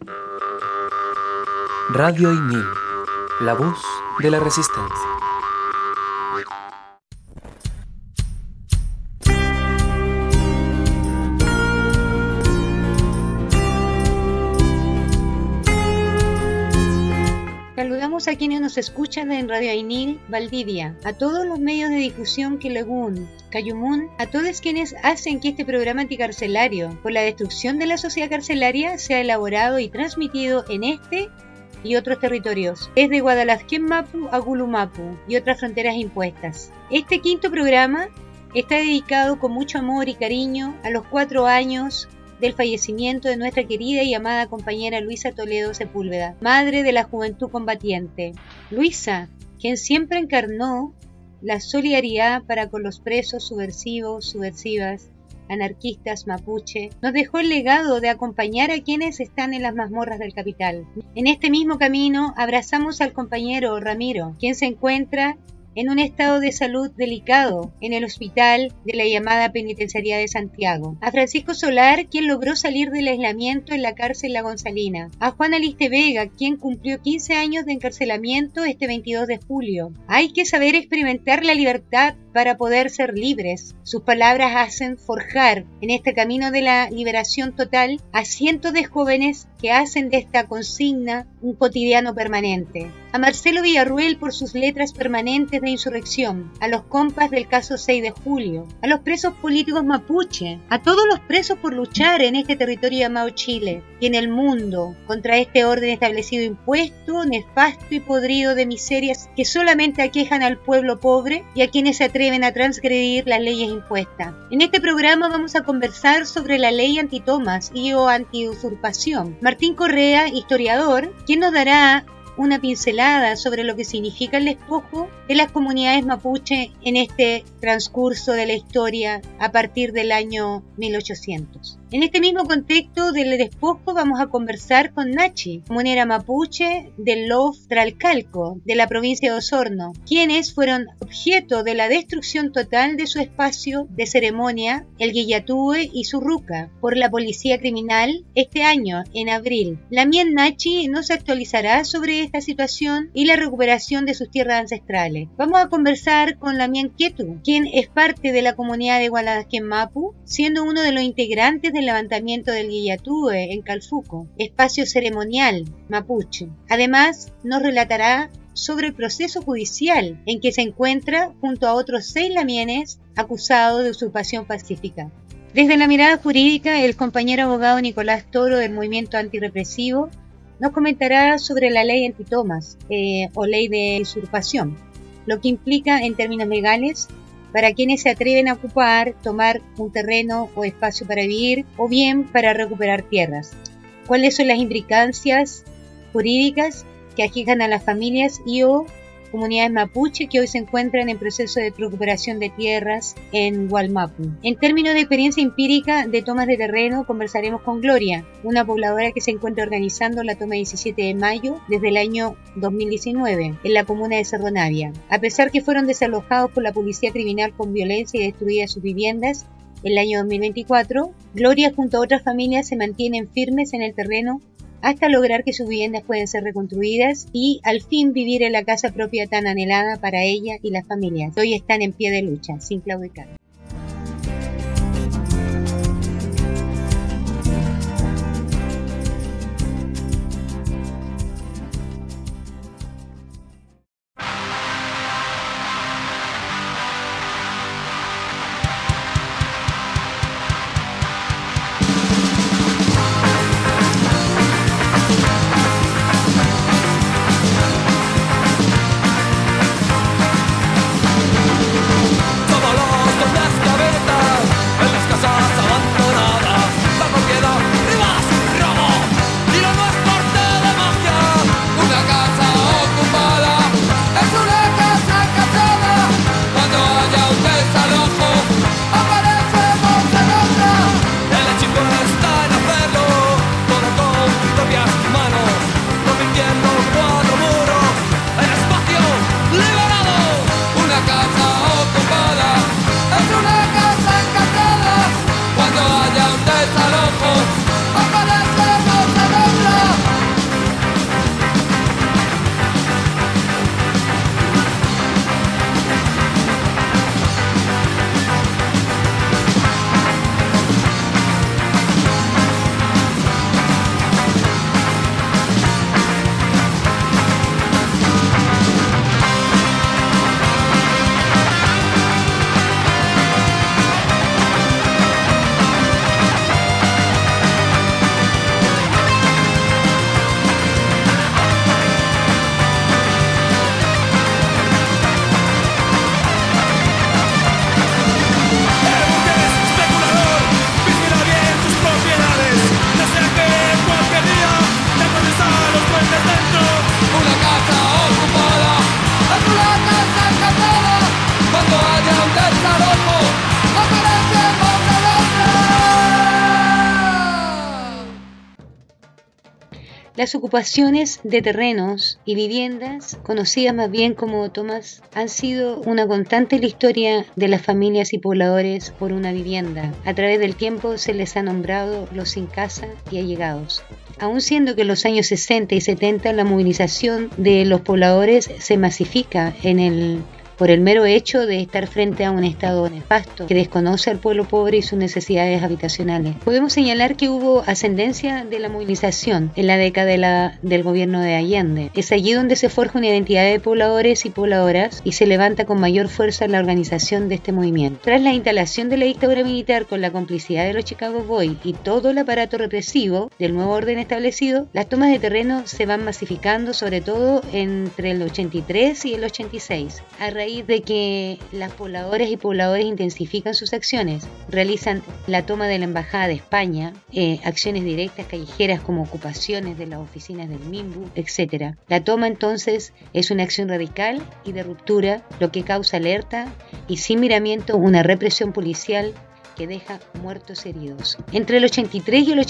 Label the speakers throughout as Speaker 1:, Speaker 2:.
Speaker 1: Radio INIL, la voz de la resistencia.
Speaker 2: Saludamos a quienes nos escuchan en Radio Ainil, Valdivia, a todos los medios de difusión Quilegún, Cayumún, a todos quienes hacen que este programa anticarcelario por la destrucción de la sociedad carcelaria sea elaborado y transmitido en este y otros territorios, desde Guadalajara a Gulumapu y otras fronteras impuestas. Este quinto programa está dedicado con mucho amor y cariño a los 4 años del fallecimiento de nuestra querida y amada compañera Luisa Toledo Sepúlveda, madre de la juventud combatiente. Luisa, quien siempre encarnó la solidaridad para con los presos subversivos, subversivas, anarquistas mapuche, nos dejó el legado de acompañar a quienes están en las mazmorras del capital. En este mismo camino abrazamos al compañero Ramiro, quien se encuentra en un estado de salud delicado en el hospital de la llamada Penitenciaría de Santiago. A Francisco Solar, quien logró salir del aislamiento en la cárcel La Gonzalina. A Juan Aliste Vega, quien cumplió 15 años de encarcelamiento este 22 de julio. Hay que saber experimentar la libertad para poder ser libres. Sus palabras hacen forjar en este camino de la liberación total a cientos de jóvenes que hacen de esta consigna un cotidiano permanente. A Marcelo Villarruel por sus letras permanentes de insurrección, a los compas del caso 6 de julio, a los presos políticos mapuche, a todos los presos por luchar en este territorio llamado Chile y en el mundo contra este orden establecido impuesto, nefasto y podrido de miserias que solamente aquejan al pueblo pobre y a quienes se atreven a transgredir las leyes impuestas. En este programa vamos a conversar sobre la ley antitomas y o antiusurpación. Martín Correa, historiador, quien nos dará una pincelada sobre lo que significa el despojo de las comunidades mapuche en este transcurso de la historia a partir del año 1800. En este mismo contexto del despojo vamos a conversar con Nachi, comunera mapuche del Lof Tralcalco, de la provincia de Osorno, quienes fueron objeto de la destrucción total de su espacio de ceremonia, el Guillatúe y su ruca, por la policía criminal este año, en abril. La Mien Nachi nos actualizará sobre esta situación y la recuperación de sus tierras ancestrales. Vamos a conversar con la Mien Ketu, quien es parte de la comunidad de Guadalajara, siendo uno de los integrantes del levantamiento del Guillatúe en Calfuco, espacio ceremonial mapuche. Además, nos relatará sobre el proceso judicial en que se encuentra junto a otros 6 lamienes acusados de usurpación pacífica. Desde la mirada jurídica, el compañero abogado Nicolás Toro del Movimiento Antirrepresivo nos comentará sobre la ley antitomas o ley de usurpación, lo que implica en términos legales para quienes se atreven a ocupar, tomar un terreno o espacio para vivir o bien para recuperar tierras. ¿Cuáles son las implicancias jurídicas que aquejan a las familias y o comunidades mapuche que hoy se encuentran en proceso de recuperación de tierras en Gualmapu? En términos de experiencia empírica de tomas de terreno, conversaremos con Gloria, una pobladora que se encuentra organizando la toma 17 de mayo desde el año 2019 en la comuna de Cerro Navia. A pesar que fueron desalojados por la policía criminal con violencia y destruidas sus viviendas en el año 2024, Gloria junto a otras familias se mantienen firmes en el terreno hasta lograr que sus viviendas puedan ser reconstruidas y al fin vivir en la casa propia tan anhelada para ella y las familias que hoy están en pie de lucha, sin claudicar.
Speaker 3: Todos los
Speaker 2: Las ocupaciones de terrenos y viviendas, conocidas más bien como tomas, han sido una constante en la historia de las familias y pobladores por una vivienda. A través del tiempo se les ha nombrado los sin casa y allegados. Aun siendo que en los años 60 y 70 la movilización de los pobladores se masifica por el mero hecho de estar frente a un estado nefasto que desconoce al pueblo pobre y sus necesidades habitacionales. Podemos señalar que hubo ascendencia de la movilización en la década del gobierno de Allende. Es allí donde se forja una identidad de pobladores y pobladoras y se levanta con mayor fuerza la organización de este movimiento. Tras la instalación de la dictadura militar con la complicidad de los Chicago Boys y todo el aparato represivo del nuevo orden establecido, las tomas de terreno se van masificando, sobre todo entre el 83 y el 86. A raíz de que las pobladoras y pobladores intensifican sus acciones, realizan la toma de la Embajada de España, acciones directas callejeras como ocupaciones de las oficinas del MIMBU, etc. La toma entonces es una acción radical y de ruptura, lo que causa alerta y sin miramiento una represión policial que deja muertos y heridos. Entre el 83 y el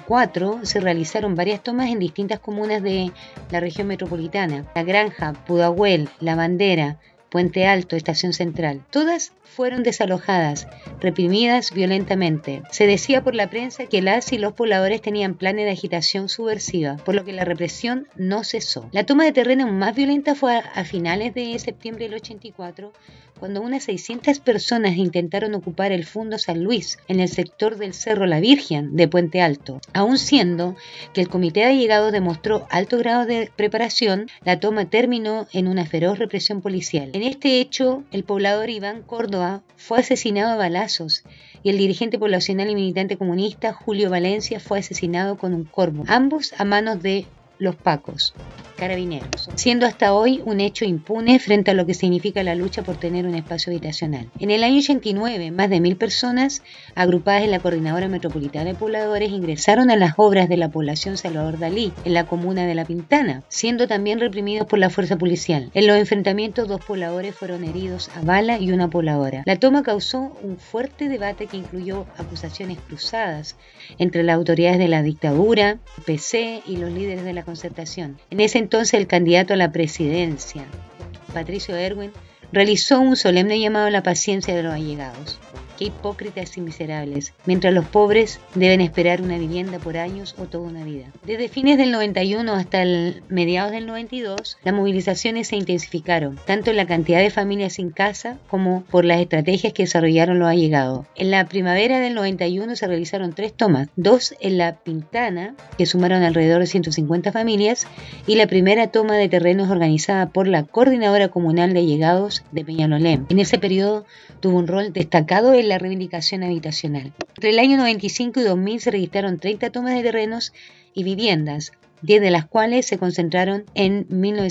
Speaker 2: 84 se realizaron varias tomas en distintas comunas de la región metropolitana: La Granja, Pudahuel, La Bandera, Puente Alto, Estación Central. Todas fueron desalojadas, reprimidas violentamente. Se decía por la prensa que las y los pobladores tenían planes de agitación subversiva, por lo que la represión no cesó. La toma de terreno más violenta fue a finales de septiembre del 84, cuando unas 600 personas intentaron ocupar el Fundo San Luis, en el sector del Cerro La Virgen de Puente Alto. Aun siendo que el comité de allegados demostró alto grado de preparación, la toma terminó en una feroz represión policial. En este hecho, el poblador Iván Córdoba fue asesinado a balazos y el dirigente poblacional y militante comunista Julio Valencia fue asesinado con un corvo, ambos a manos de los pacos, carabineros, siendo hasta hoy un hecho impune frente a lo que significa la lucha por tener un espacio habitacional. En el año 89, más de 1000 personas, agrupadas en la Coordinadora Metropolitana de Pobladores, ingresaron a las obras de la población Salvador Dalí, en la comuna de La Pintana, siendo también reprimidos por la fuerza policial. En los enfrentamientos, 2 pobladores fueron heridos a bala y una pobladora. La toma causó un fuerte debate que incluyó acusaciones cruzadas entre las autoridades de la dictadura, PC y los líderes de la Concertación. En ese entonces el candidato a la presidencia, Patricio Erwin, realizó un solemne llamado a la paciencia de los allegados. Qué hipócritas y miserables, mientras los pobres deben esperar una vivienda por años o toda una vida. Desde fines del 91 hasta mediados del 92, las movilizaciones se intensificaron, tanto en la cantidad de familias sin casa como por las estrategias que desarrollaron los allegados. En la primavera del 91 se realizaron 3 tomas, 2 en La Pintana, que sumaron alrededor de 150 familias, y la primera toma de terrenos organizada por la Coordinadora Comunal de Allegados de Peñalolén. En ese periodo tuvo un rol destacado en la reivindicación habitacional. Entre el año 95 y 2000 se registraron 30 tomas de terrenos y viviendas, 10 de las cuales se concentraron en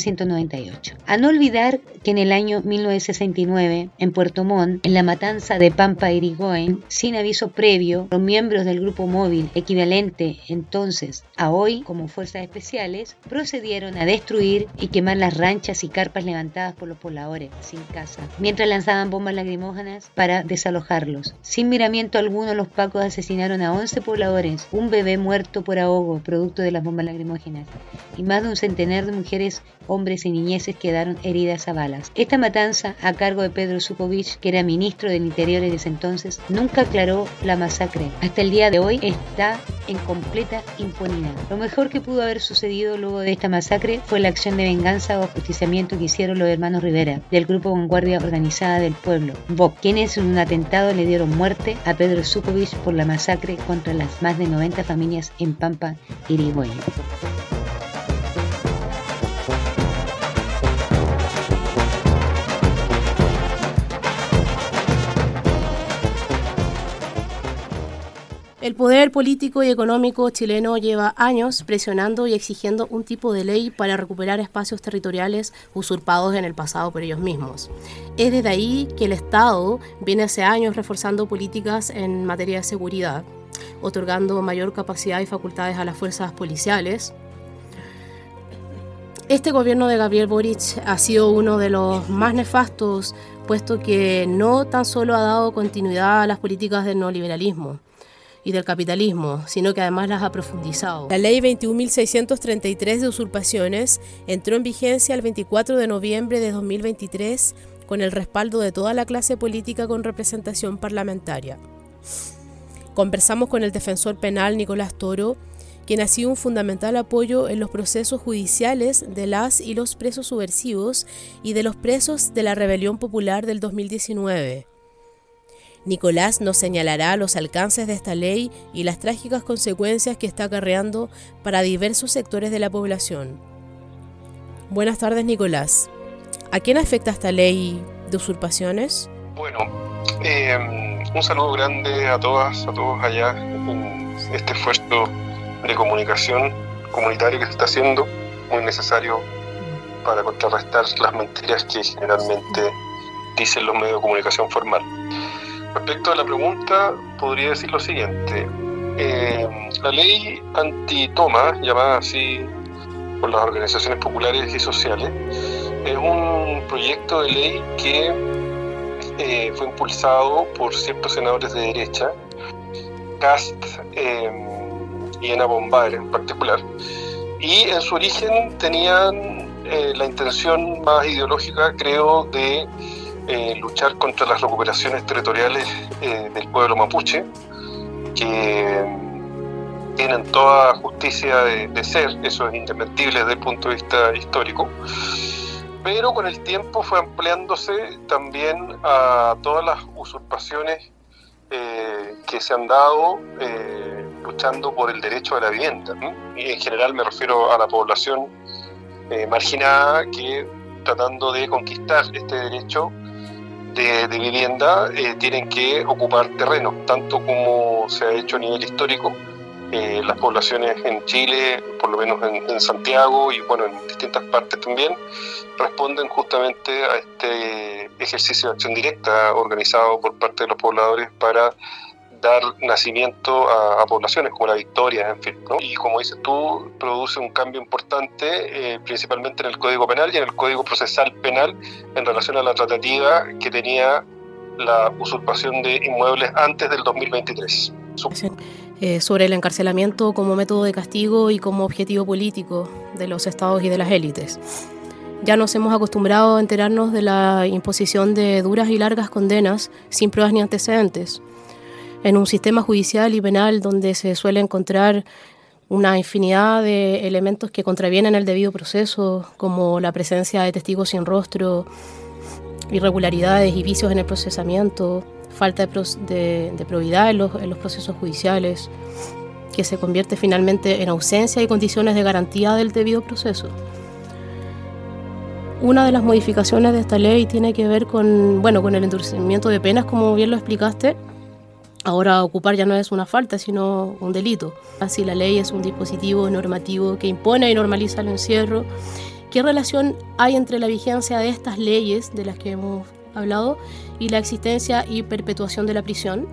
Speaker 2: 1998. A no olvidar que en el año 1969, en Puerto Montt, en la matanza de Pampa Irigoyen, sin aviso previo, los miembros del grupo móvil, equivalente entonces a hoy como fuerzas especiales, procedieron a destruir y quemar las ranchas y carpas levantadas por los pobladores sin casa, mientras lanzaban bombas lacrimógenas para desalojarlos. Sin miramiento alguno, los pacos asesinaron a 11 pobladores, un bebé muerto por ahogo, producto de las bombas lacrimógenas, y más de un centenar de mujeres, hombres y niñeces quedaron heridas a balas. Esta matanza, a cargo de Pedro Sukovich, que era ministro del Interior en ese entonces, nunca aclaró la masacre. Hasta el día de hoy está en completa impunidad. Lo mejor que pudo haber sucedido luego de esta masacre fue la acción de venganza o ajusticiamiento que hicieron los hermanos Rivera, del grupo Vanguardia Organizada del Pueblo, VOP, quienes en un atentado le dieron muerte a Pedro Sukovich por la masacre contra las más de 90 familias en Pampa Irigoyen.
Speaker 3: El poder político y económico chileno lleva años presionando y exigiendo un tipo de ley para recuperar espacios territoriales usurpados en el pasado por ellos mismos. Es desde ahí que el Estado viene hace años reforzando políticas en materia de seguridad, otorgando mayor capacidad y facultades a las fuerzas policiales. Este gobierno de Gabriel Boric ha sido uno de los más nefastos, puesto que no tan solo ha dado continuidad a las políticas del neoliberalismo, y del capitalismo, sino que además las ha profundizado.
Speaker 4: La Ley 21.633 de usurpaciones entró en vigencia el 24 de noviembre de 2023 con el respaldo de toda la clase política con representación parlamentaria. Conversamos con el defensor penal Nicolás Toro, quien ha sido un fundamental apoyo en los procesos judiciales de las y los presos subversivos y de los presos de la rebelión popular del 2019. Nicolás nos señalará los alcances de esta ley y las trágicas consecuencias que está acarreando para diversos sectores de la población. Buenas tardes, Nicolás. ¿A quién afecta esta ley de usurpaciones?
Speaker 5: Bueno, un saludo grande a todas, a todos allá en este esfuerzo de comunicación comunitario que se está haciendo, muy necesario para contrarrestar las mentiras que generalmente dicen los medios de comunicación formal. Respecto a la pregunta, podría decir lo siguiente. La ley antitoma, llamada así por las organizaciones populares y sociales, es un proyecto de ley que fue impulsado por ciertos senadores de derecha, Kast y Ana Bombaer en particular, y en su origen tenían la intención más ideológica, creo, de luchar contra las recuperaciones territoriales del pueblo mapuche, que tienen toda justicia de ser, eso es indesmentible desde el punto de vista histórico, pero con el tiempo fue ampliándose también a todas las usurpaciones que se han dado luchando por el derecho a la vivienda, ¿no? Y en general me refiero a la población marginada que, tratando de conquistar este derecho de vivienda, tienen que ocupar terreno, tanto como se ha hecho a nivel histórico. Las poblaciones en Chile, por lo menos en Santiago y bueno, en distintas partes también, responden justamente a este ejercicio de acción directa organizado por parte de los pobladores para dar nacimiento a poblaciones como La Victoria, en fin, ¿no? Y como dices tú, produce un cambio importante, principalmente en el Código Penal y en el Código Procesal Penal, en relación a la tratativa que tenía la usurpación de inmuebles antes del 2023.
Speaker 3: Sobre el encarcelamiento como método de castigo y como objetivo político de los estados y de las élites. Ya nos hemos acostumbrado a enterarnos de la imposición de duras y largas condenas sin pruebas ni antecedentes, en un sistema judicial y penal donde se suele encontrar una infinidad de elementos que contravienen el debido proceso, como la presencia de testigos sin rostro, irregularidades y vicios en el procesamiento, falta de probidad en los procesos judiciales, que se convierte finalmente en ausencia y condiciones de garantía del debido proceso. Una de las modificaciones de esta ley tiene que ver con el endurecimiento de penas, como bien lo explicaste. Ahora ocupar ya no es una falta, sino un delito. Así la ley es un dispositivo normativo que impone y normaliza el encierro. ¿Qué relación hay entre la vigencia de estas leyes de las que hemos hablado y la existencia y perpetuación de la prisión?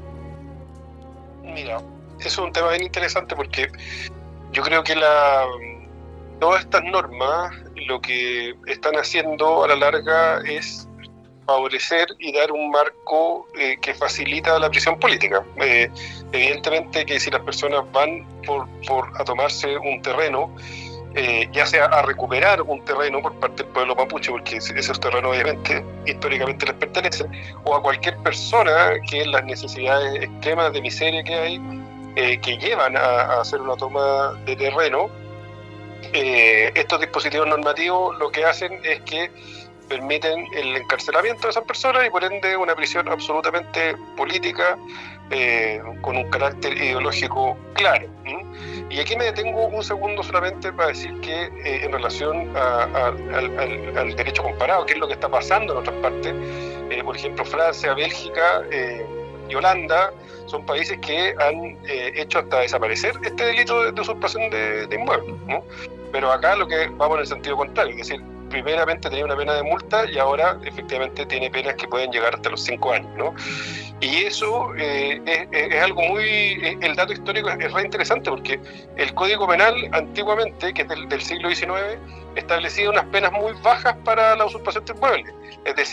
Speaker 5: Mira, eso es un tema bien interesante porque yo creo que todas estas normas lo que están haciendo a la larga es favorecer y dar un marco que facilita la prisión política. Evidentemente que si las personas van a tomarse un terreno, ya sea a recuperar un terreno por parte del pueblo mapuche, porque esos terrenos obviamente históricamente les pertenecen, o a cualquier persona que en las necesidades extremas de miseria que hay, que llevan a hacer una toma de terreno, estos dispositivos normativos lo que hacen es que permiten el encarcelamiento de esas personas y por ende una prisión absolutamente política, con un carácter ideológico claro. Y aquí me detengo un segundo solamente para decir que en relación al derecho comparado, que es lo que está pasando en otras partes, por ejemplo Francia, Bélgica y Holanda, son países que han hecho hasta desaparecer este delito de usurpación de inmuebles, ¿no? Pero acá lo que vamos en el sentido contrario, es decir, primeramente tenía una pena de multa y ahora efectivamente tiene penas que pueden llegar hasta los 5 años, ¿no? Y eso es algo muy... El dato histórico es re interesante porque el Código Penal antiguamente, que es del siglo XIX, establecía unas penas muy bajas para la usurpación de inmuebles. Es decir,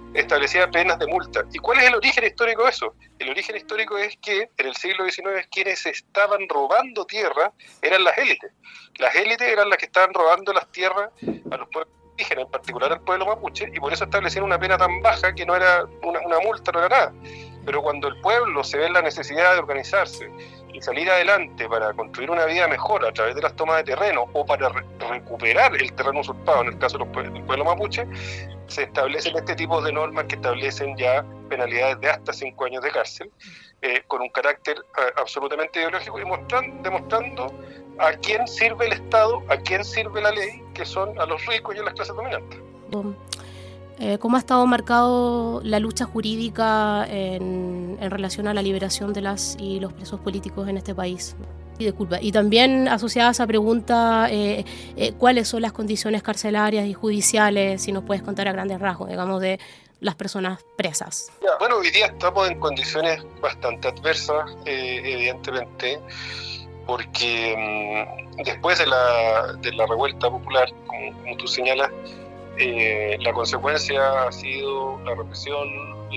Speaker 5: establecía penas de multa. ¿Y cuál es el origen histórico de eso? El origen histórico es que en el siglo XIX quienes estaban robando tierra eran las élites. Las élites eran las que estaban robando las tierras a los pueblos indígenas, en particular al pueblo mapuche, y por eso establecían una pena tan baja que no era una multa, no era nada. Pero cuando el pueblo se ve en la necesidad de organizarse y salir adelante para construir una vida mejor a través de las tomas de terreno o para recuperar el terreno usurpado, en el caso del pueblo mapuche, se establecen este tipo de normas que establecen ya penalidades de hasta 5 años de cárcel, con un carácter absolutamente ideológico y demostrando a quién sirve el Estado, a quién sirve la ley, que son a los ricos y a las clases dominantes.
Speaker 3: ¿Cómo ha estado marcado la lucha jurídica en relación a la liberación de las y los presos políticos en este país? Y disculpa, y también asociada a esa pregunta, ¿cuáles son las condiciones carcelarias y judiciales, si nos puedes contar a grandes rasgos, digamos, de las personas presas?
Speaker 5: Bueno, hoy día estamos en condiciones bastante adversas, evidentemente, porque después de la revuelta popular, como tú señalas, la consecuencia ha sido la represión,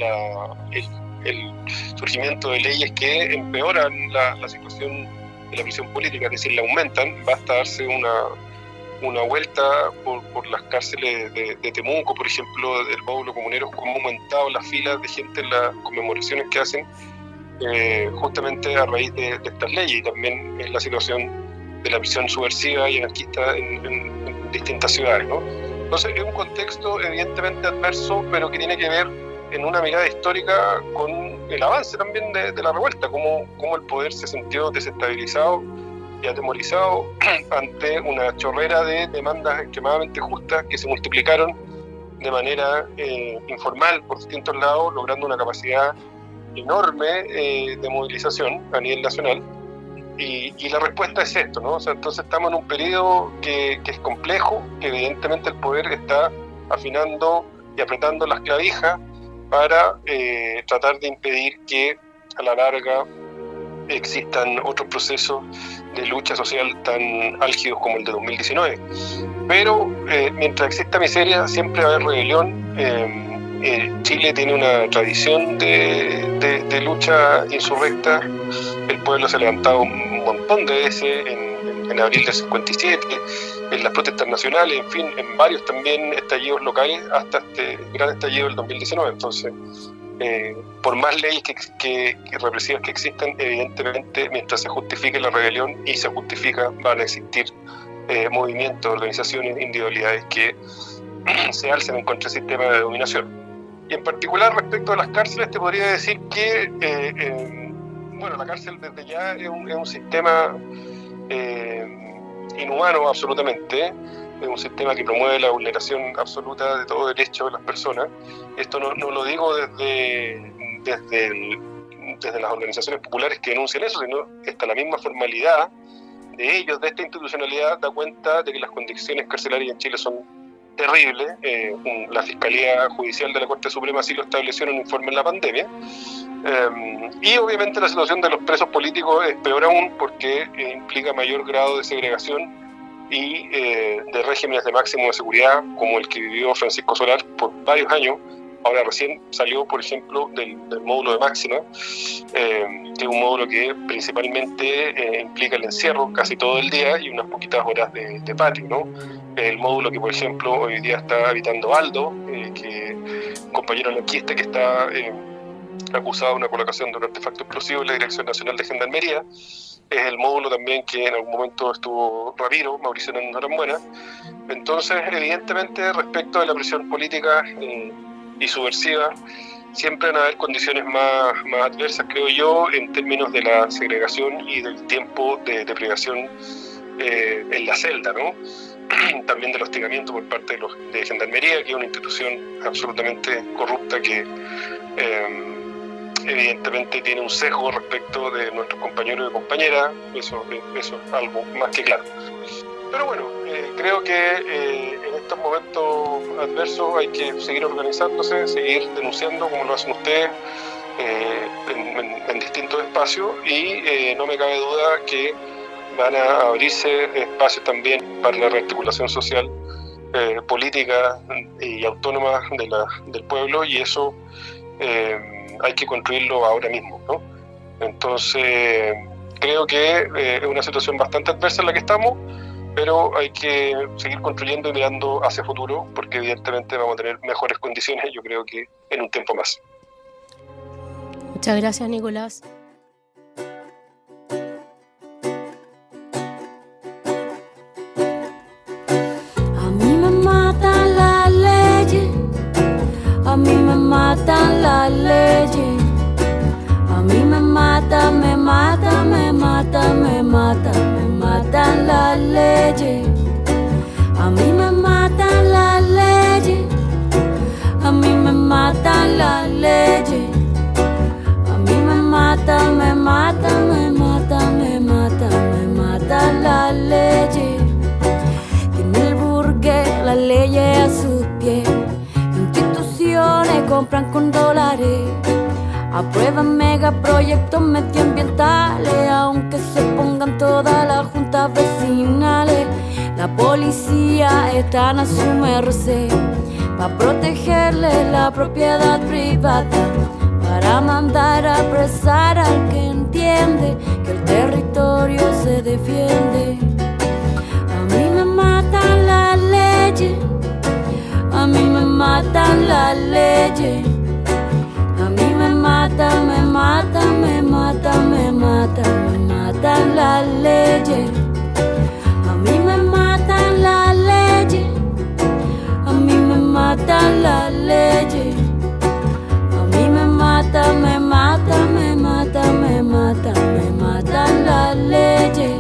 Speaker 5: el surgimiento de leyes que empeoran la situación de la prisión política, es decir, la aumentan. Basta darse una vuelta por las cárceles de Temuco, por ejemplo, del módulo comunero, cómo ha aumentado las filas de gente en las conmemoraciones que hacen justamente a raíz de estas leyes, y también en la situación de la prisión subversiva y anarquista en distintas ciudades, ¿no? Entonces es un contexto evidentemente adverso, pero que tiene que ver en una mirada histórica con el avance también de la revuelta, cómo el poder se sintió desestabilizado y atemorizado ante una chorrera de demandas extremadamente justas que se multiplicaron de manera informal por distintos lados, logrando una capacidad enorme de movilización a nivel nacional. Y la respuesta es esto, ¿no? O sea, entonces estamos en un periodo que es complejo, que evidentemente el poder está afinando y apretando las clavijas para tratar de impedir que a la larga existan otros procesos de lucha social tan álgidos como el de 2019. Pero mientras exista miseria, siempre va a haber rebelión. Chile tiene una tradición de lucha insurrecta. El pueblo se ha levantado un montón de veces en abril del 57, en las protestas nacionales, en fin, en varios también estallidos locales, hasta este gran estallido del 2019. Entonces, por más leyes que represivas que existan, evidentemente, mientras se justifique la rebelión y se justifica, van a existir movimientos, organizaciones, individualidades que se alcen en contra del sistema de dominación. Y en particular respecto a las cárceles, te podría decir que bueno, la cárcel desde ya es un sistema inhumano absolutamente, es un sistema que promueve la vulneración absoluta de todo derecho de las personas. Esto no lo digo desde las organizaciones populares que denuncian eso, sino hasta la misma formalidad de ellos, de esta institucionalidad, da cuenta de que las condiciones carcelarias en Chile son terribles. La Fiscalía Judicial de la Corte Suprema así lo estableció en un informe en la pandemia. Y obviamente la situación de los presos políticos es peor aún porque implica mayor grado de segregación y de regímenes de máximo de seguridad, como el que vivió Francisco Solar por varios años. Ahora recién salió, por ejemplo, del módulo de máxima, que es un módulo que principalmente implica el encierro casi todo el día y unas poquitas horas de patio, ¿no? El módulo que, por ejemplo, hoy día está habitando Aldo, un compañero anarquista que está acusado de una colocación de un artefacto explosivo en la Dirección Nacional de Gendarmería. Es el módulo también que en algún momento estuvo Ramiro, Mauricio Norambuena. Entonces, evidentemente, respecto de la presión política y subversiva, siempre van a haber condiciones más adversas, creo yo, en términos de la segregación y del tiempo de privación en la celda, ¿no? También del hostigamiento por parte de Gendarmería, que es una institución absolutamente corrupta que evidentemente tiene un sesgo respecto de nuestros compañeros y compañeras. Eso es algo más que claro. Pero bueno, creo que en estos momentos adversos hay que seguir organizándose, seguir denunciando como lo hacen ustedes en distintos espacios, y no me cabe duda que van a abrirse espacios también para la rearticulación social políticas y autónomas del pueblo, y eso hay que construirlo ahora mismo, ¿no? Entonces creo que es una situación bastante adversa en la que estamos, pero hay que seguir construyendo y mirando hacia futuro, porque evidentemente vamos a tener mejores condiciones, yo creo que en un tiempo más.
Speaker 3: Muchas gracias, Nicolás.
Speaker 6: A mí me matan las leyes, a mí me matan las leyes, a mí me matan, me matan, me matan, me matan, me matan las leyes, a mí me matan las leyes, a mí me matan las leyes, a mí me matan, me matan, me matan, me matan, me matan las leyes. Tiene el burgués las leyes a sus pies, instituciones compran con dólares, aprueban megaproyectos medioambientales, aunque se pongan todas las juntas vecinales. La policía está a su merced para protegerle la propiedad privada, para mandar a apresar al que entiende que el territorio se defiende. A mí me matan las leyes, a mí me matan las leyes, a mí me matan, me matan, me matan, me matan, me matan las leyes, a mí me matan las leyes, a mí me matan las leyes, a mí me matan, me matan, me matan, me matan, me matan las leyes.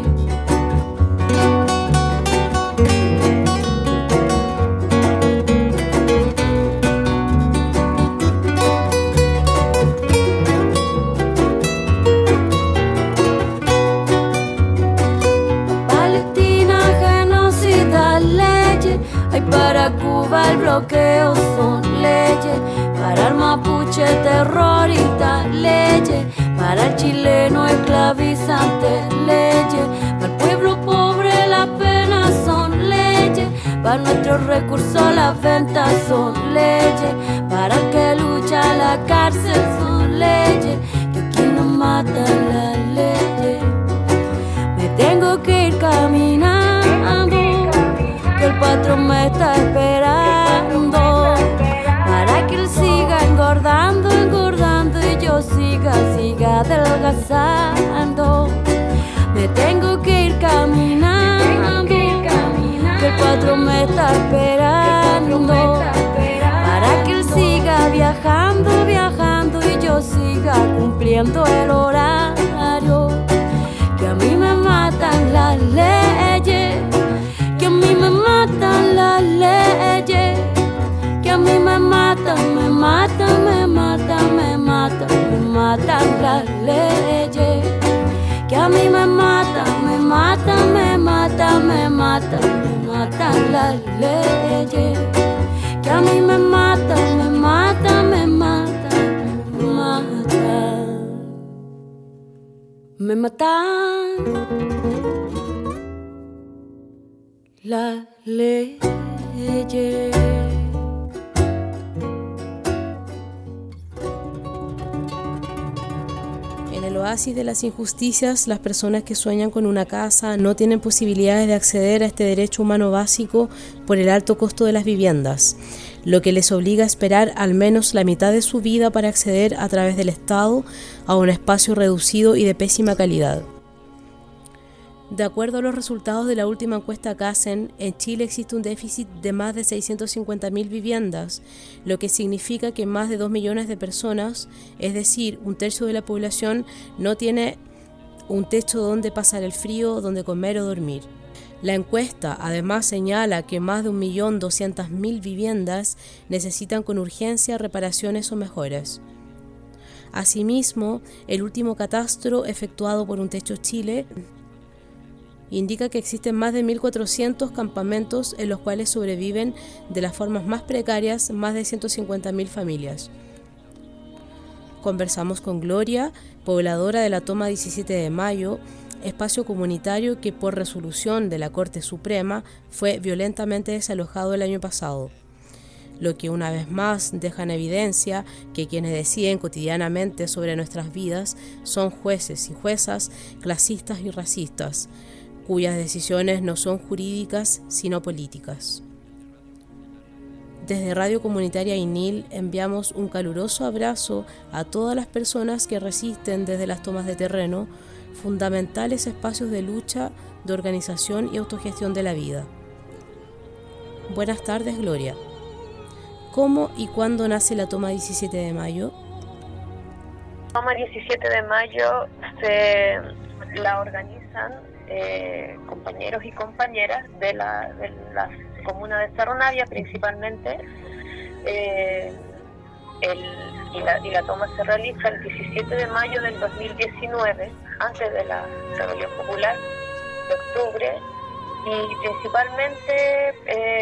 Speaker 6: Para Cuba el bloqueo son leyes, para el mapuche terrorista leyes, para el chileno esclavizante leyes, para el pueblo pobre las penas son leyes, para nuestros recursos las ventas son leyes, para el que lucha la cárcel son leyes, que aquí nos matan las leyes. Me tengo que ir caminando, que el patrón me está esperando, para que él siga engordando, engordando y yo siga adelgazando. Me tengo que ir caminando, que el patrón me está esperando, para que él siga viajando, viajando y yo siga cumpliendo el horario. Que a mí me matan las leyes, que a mí me matan las leyes, que a mí me matan, me matan, me matan, me matan, me matan las leyes, que a mí me matan, me matan, me matan, me matan, me matan las leyes, que a mí me matan, me matan, me matan, me matan, me matan las leyes.
Speaker 4: En el oasis de las injusticias, las personas que sueñan con una casa no tienen posibilidades de acceder a este derecho humano básico por el alto costo de las viviendas, lo que les obliga a esperar al menos la mitad de su vida para acceder a través del Estado a un espacio reducido y de pésima calidad. De acuerdo a los resultados de la última encuesta Casen, en Chile existe un déficit de más de 650.000 viviendas, lo que significa que más de 2 millones de personas, es decir, un tercio de la población, no tiene un techo donde pasar el frío, donde comer o dormir. La encuesta además señala que más de 1.200.000 viviendas necesitan con urgencia reparaciones o mejoras. Asimismo, el último catastro efectuado por Un Techo Chile indica que existen más de 1.400 campamentos en los cuales sobreviven de las formas más precarias más de 150.000 familias. Conversamos con Gloria, pobladora de la Toma 17 de Mayo, espacio comunitario que por resolución de la Corte Suprema fue violentamente desalojado el año pasado, lo que una vez más deja en evidencia que quienes deciden cotidianamente sobre nuestras vidas son jueces y juezas clasistas y racistas, cuyas decisiones no son jurídicas sino políticas. Desde Radio Comunitaria INIL enviamos un caluroso abrazo a todas las personas que resisten desde las tomas de terreno, fundamentales espacios de lucha, de organización y autogestión de la vida. Buenas tardes, Gloria. ¿Cómo y cuándo nace la toma 17 de mayo?
Speaker 7: La toma 17 de mayo se la organizan compañeros y compañeras de la comuna de Cerro Navia principalmente, y la toma se realiza el 17 de mayo del 2019, antes de la rebelión popular de octubre, y principalmente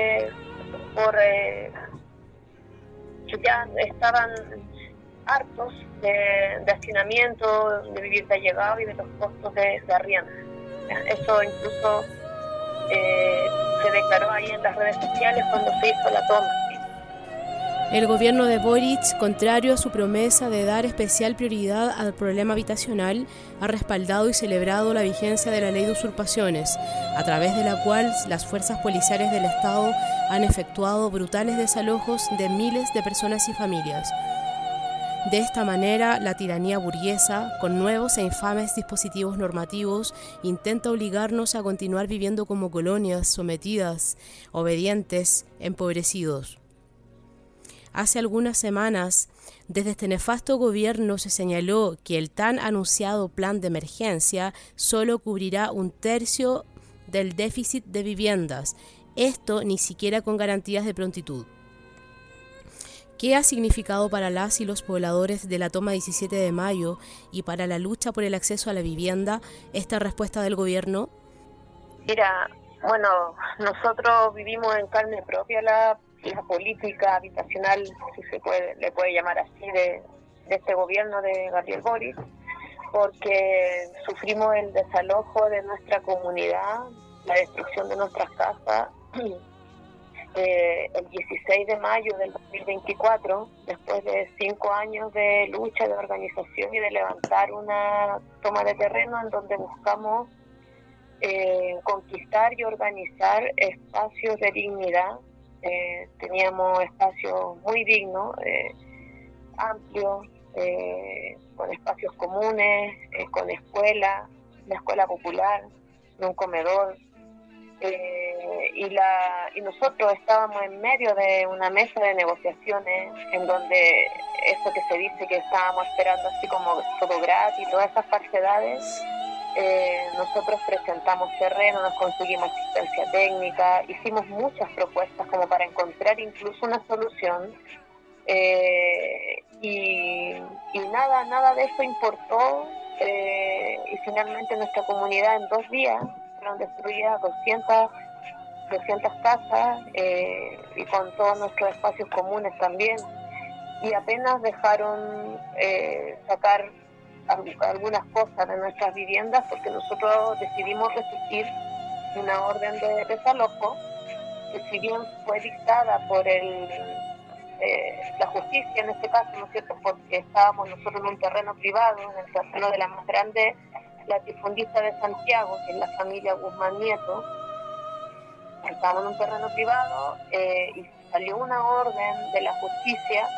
Speaker 7: ya estaban hartos de hacinamiento, de vivir de allegado y de los costos de arriendo. Eso incluso se declaró ahí en las redes sociales cuando se hizo la toma.
Speaker 4: El gobierno de Boric, contrario a su promesa de dar especial prioridad al problema habitacional, ha respaldado y celebrado la vigencia de la ley de usurpaciones, a través de la cual las fuerzas policiales del Estado han efectuado brutales desalojos de miles de personas y familias. De esta manera, la tiranía burguesa, con nuevos e infames dispositivos normativos, intenta obligarnos a continuar viviendo como colonias sometidas, obedientes, empobrecidos. Hace algunas semanas, desde este nefasto gobierno se señaló que el tan anunciado plan de emergencia solo cubrirá 1/3 del déficit de viviendas, esto ni siquiera con garantías de prontitud. ¿Qué ha significado para las y los pobladores de la toma 17 de mayo y para la lucha por el acceso a la vivienda esta respuesta del gobierno?
Speaker 7: Mira, bueno, nosotros vivimos en carne propia la política habitacional, si le puede llamar así, de este gobierno de Gabriel Boric, porque sufrimos el desalojo de nuestra comunidad, la destrucción de nuestras casas, el 16 de mayo del 2024, después de 5 años de lucha, de organización y de levantar una toma de terreno en donde buscamos conquistar y organizar espacios de dignidad. Teníamos espacios muy dignos, amplios, con espacios comunes, con escuela, una escuela popular, un comedor, y nosotros estábamos en medio de una mesa de negociaciones en donde eso que se dice que estábamos esperando así como todo gratis, todas esas falsedades. Nosotros presentamos terreno, nos conseguimos asistencia técnica, hicimos muchas propuestas como para encontrar incluso una solución, y nada de eso importó, y finalmente nuestra comunidad en 2 días fueron destruidas 200 casas, y con todos nuestros espacios comunes también, y apenas dejaron sacar algunas cosas de nuestras viviendas porque nosotros decidimos resistir una orden de desalojo que, si bien fue dictada por la justicia en este caso, ¿no es cierto?, porque estábamos nosotros en un terreno privado, en el terreno de la más grande latifundista de Santiago, que es la familia Guzmán Nieto. Estábamos en un terreno privado, y salió una orden de la justicia.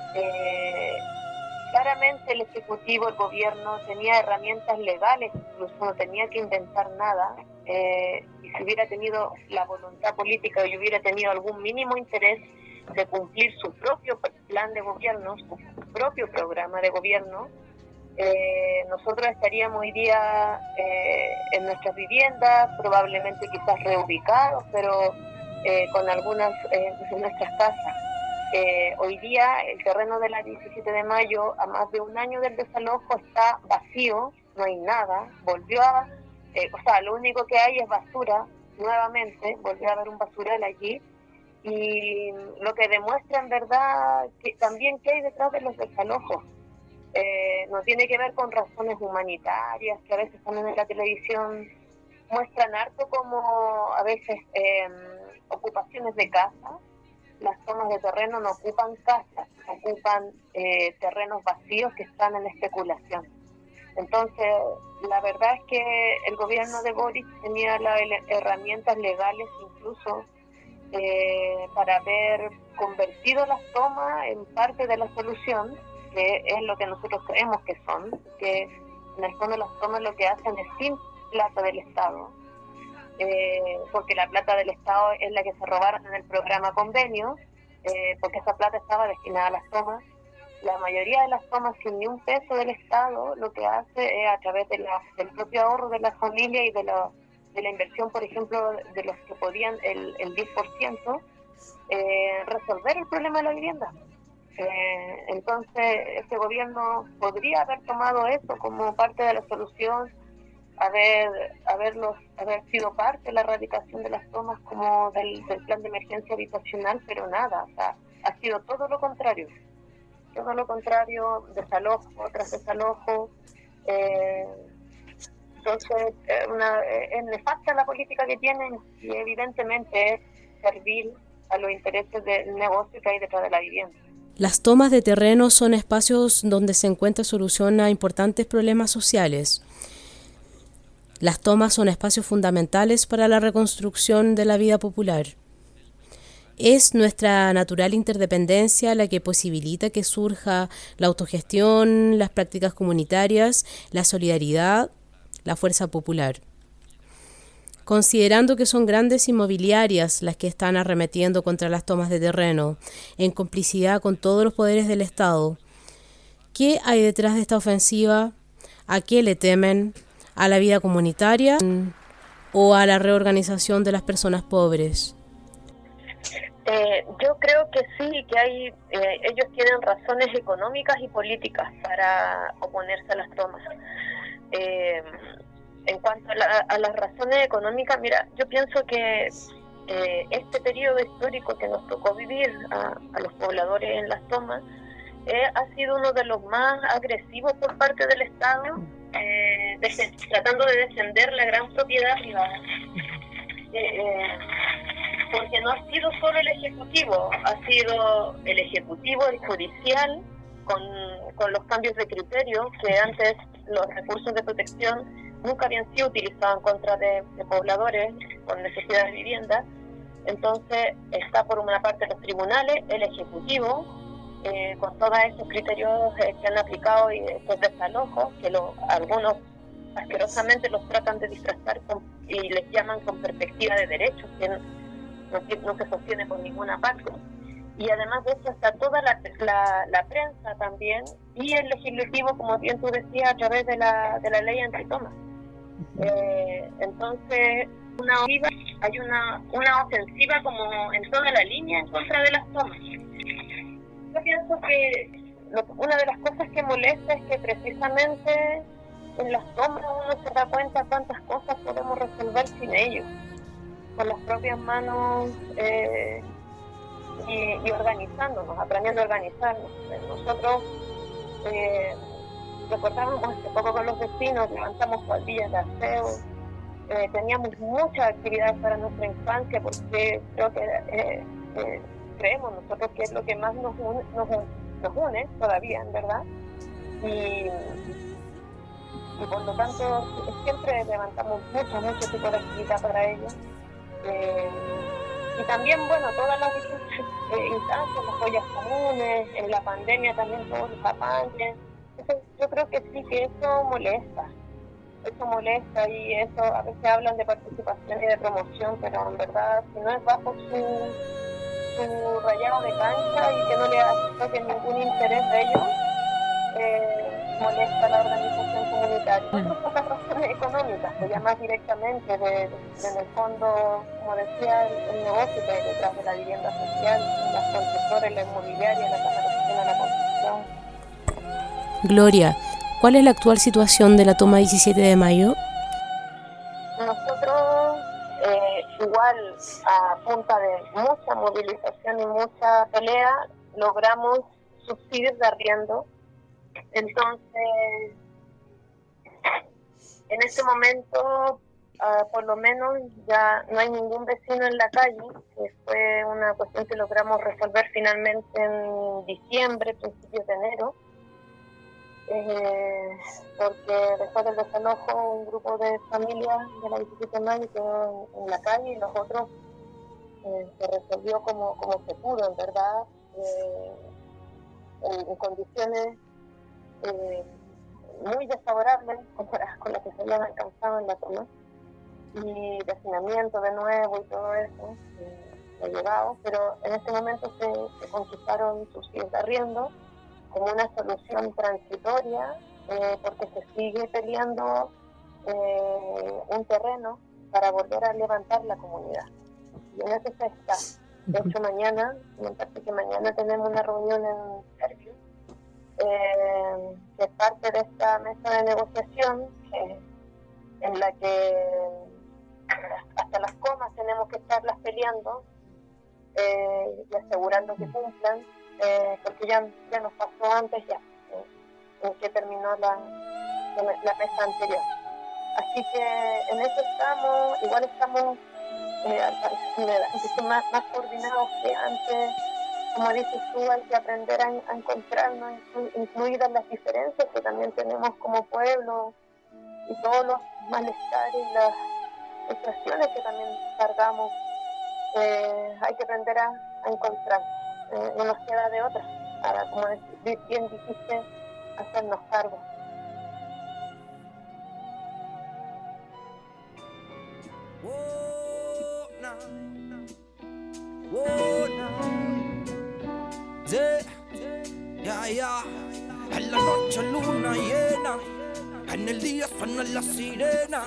Speaker 7: Claramente el Ejecutivo, el Gobierno, tenía herramientas legales, incluso no tenía que inventar nada, y si hubiera tenido la voluntad política y hubiera tenido algún mínimo interés de cumplir su propio plan de gobierno, su propio programa de gobierno, nosotros estaríamos hoy día en nuestras viviendas, probablemente quizás reubicados, pero con algunas de nuestras casas. Hoy día el terreno de la 17 de mayo, a más de un año del desalojo, está vacío, no hay nada, lo único que hay es basura, nuevamente, volvió a haber un basural allí, y lo que demuestra en verdad que también qué hay detrás de los desalojos. no tiene que ver con razones humanitarias, que a veces también en la televisión muestran harto como a veces ocupaciones de casa. Las tomas de terreno no ocupan casas, ocupan terrenos vacíos que están en especulación. Entonces, la verdad es que el gobierno de Boric tenía las herramientas legales incluso para haber convertido las tomas en parte de la solución, que es lo que nosotros creemos que son, que en el fondo las tomas lo que hacen es sin plata del Estado, porque la plata del Estado es la que se robaron en el programa convenio, porque esa plata estaba destinada a las tomas. La mayoría de las tomas sin ni un peso del Estado lo que hace es a través del propio ahorro de la familia y de la inversión, por ejemplo, de los que podían el 10%, resolver el problema de la vivienda. Entonces, este gobierno podría haber tomado eso como parte de la solución, haber sido parte de la erradicación de las tomas como del plan de emergencia habitacional, pero nada, o sea, ha sido todo lo contrario, desalojo tras desalojo. Entonces, es nefasta la política que tienen y evidentemente es servir a los intereses del negocio que hay detrás de la vivienda.
Speaker 4: Las tomas de terreno son espacios donde se encuentra solución a importantes problemas sociales. Las tomas son espacios fundamentales para la reconstrucción de la vida popular. Es nuestra natural interdependencia la que posibilita que surja la autogestión, las prácticas comunitarias, la solidaridad, la fuerza popular. Considerando que son grandes inmobiliarias las que están arremetiendo contra las tomas de terreno, en complicidad con todos los poderes del Estado, ¿qué hay detrás de esta ofensiva? ¿A qué le temen? ¿A la vida comunitaria o a la reorganización de las personas pobres?
Speaker 7: Yo creo que sí, que ellos tienen razones económicas y políticas para oponerse a las tomas. En cuanto a las razones económicas, mira, yo pienso que este periodo histórico que nos tocó vivir a los pobladores en las tomas ha sido uno de los más agresivos por parte del Estado, tratando de defender la gran propiedad privada. Porque no ha sido solo el Ejecutivo, ha sido el Ejecutivo, el Judicial, con los cambios de criterio, que antes los recursos de protección nunca habían sido utilizados en contra de pobladores con necesidad de vivienda. Entonces está por una parte los tribunales, el Ejecutivo, con todos estos criterios que han aplicado y estos desalojos, que algunos asquerosamente los tratan de disfrazar y les llaman con perspectiva de derechos, que no se sostiene por ninguna parte. Y además de eso está toda la prensa también y el legislativo, como bien tú decías, a través de la ley antitomas. Entonces hay una ofensiva como en toda la línea en contra de las tomas. Yo pienso que una de las cosas que molesta es que precisamente en las tomas uno se da cuenta cuántas cosas podemos resolver sin ellos, con las propias manos y organizándonos, aprendiendo a organizarnos. Nosotros recordábamos hace poco con los vecinos, levantamos cuadrillas de aseo, teníamos muchas actividades para nuestra infancia, porque creo que creemos nosotros que es lo que más nos une todavía, en verdad, y por lo tanto siempre levantamos mucho tipo de actividad para ellos. Y también, bueno, todas las instancias, las ollas comunes, en la pandemia también todos los apañes. Yo creo que sí, que eso molesta y eso a veces hablan de participación y de promoción, pero en verdad si no es bajo su rayado de cancha y que no le toque ningún interés de ellos, molesta la organización comunitaria. Otras son las razones económicas, que ya más directamente en el fondo, como decía, el negocio que hay detrás de la vivienda social, las constructoras, la inmobiliaria, la Cámara de la Construcción.
Speaker 4: Gloria, ¿cuál es la actual situación de la toma 17 de mayo?
Speaker 7: Nosotros, igual a punta de mucha movilización y mucha pelea, logramos subsidios de arriendo Entonces, en este momento, por lo menos ya no hay ningún vecino en la calle, que fue una cuestión que logramos resolver finalmente en diciembre, principios de enero, porque después del desalojo un grupo de familias de la 17 de mayo quedó en la calle y los otros se resolvió como se pudo, en verdad, en condiciones muy desfavorables con las que se habían alcanzado en la toma, y de hacinamiento de nuevo y todo eso ha llegado, pero en este momento se conquistaron subsidios de arriendo como una solución transitoria, porque se sigue peleando un terreno para volver a levantar la comunidad. Y en eso se está. De hecho, mañana, me parece que mañana tenemos una reunión en Servio, que es parte de esta mesa de negociación, en la que hasta las comas tenemos que estarlas peleando y asegurando que cumplan, porque ya nos pasó antes en que terminó la mesa anterior. Así que en eso estamos, igual estamos más coordinados que antes. Como dices tú, hay que aprender a encontrarnos, incluidas las diferencias que también tenemos como pueblo y todos los malestares y las frustraciones que también cargamos. Hay que aprender a encontrarnos. No nos queda de otra para, como bien dijiste, hacernos cargo.
Speaker 8: En la noche luna llena, en el día suena la sirena.